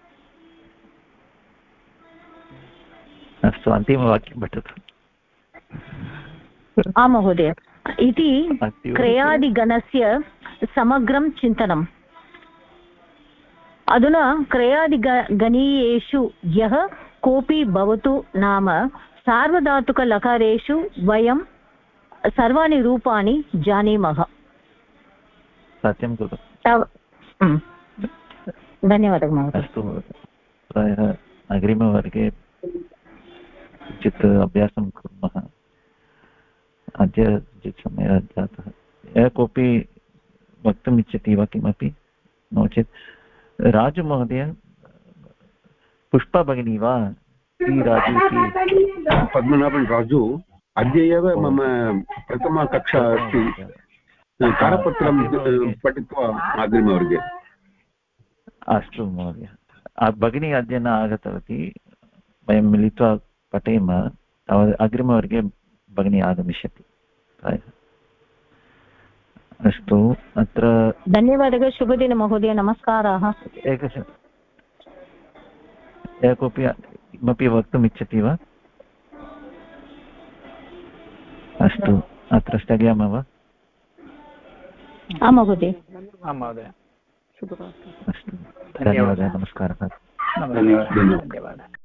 अस्तु अन्तिमवाक्यं पठतु आं महोदय इति क्रयादिगणस्य समग्रं चिन्तनम् अधुना क्रयादिगणीयेषु यः कोऽपि भवतु नाम सार्वधातुकलकारेषु वयं सर्वाणि रूपाणि जानीमः सत्यं कुरु धन्यवादः महोदय अस्तु प्रायः अग्रिमवर्गे किञ्चित् अभ्यासं कुर्मः अद्य समयः जातः यः कोऽपि वक्तुम् इच्छति वा किमपि नो चेत् राजुमहोदय पुष्पा भगिनी वा राजु पद्मनाभन् राजु अद्य एव मम प्रथमा कक्षा अस्ति करपत्रं पठित्वा अग्रिमवर्गे अस्तु महोदय भगिनी अद्य न आगतवती वयं मिलित्वा पठेम अग्रिमवर्गे भगिनी आगमिष्यति प्रायः अस्तु अत्र धन्यवादः शुभदिनं महोदय नमस्काराः कोऽपि किमपि वक्तुम् इच्छति वा अस्तु अत्र स्थगयामः वा आं महोदय शुभरात्रिः अस्तु धन्यवादः नमस्कारः धन्यवादः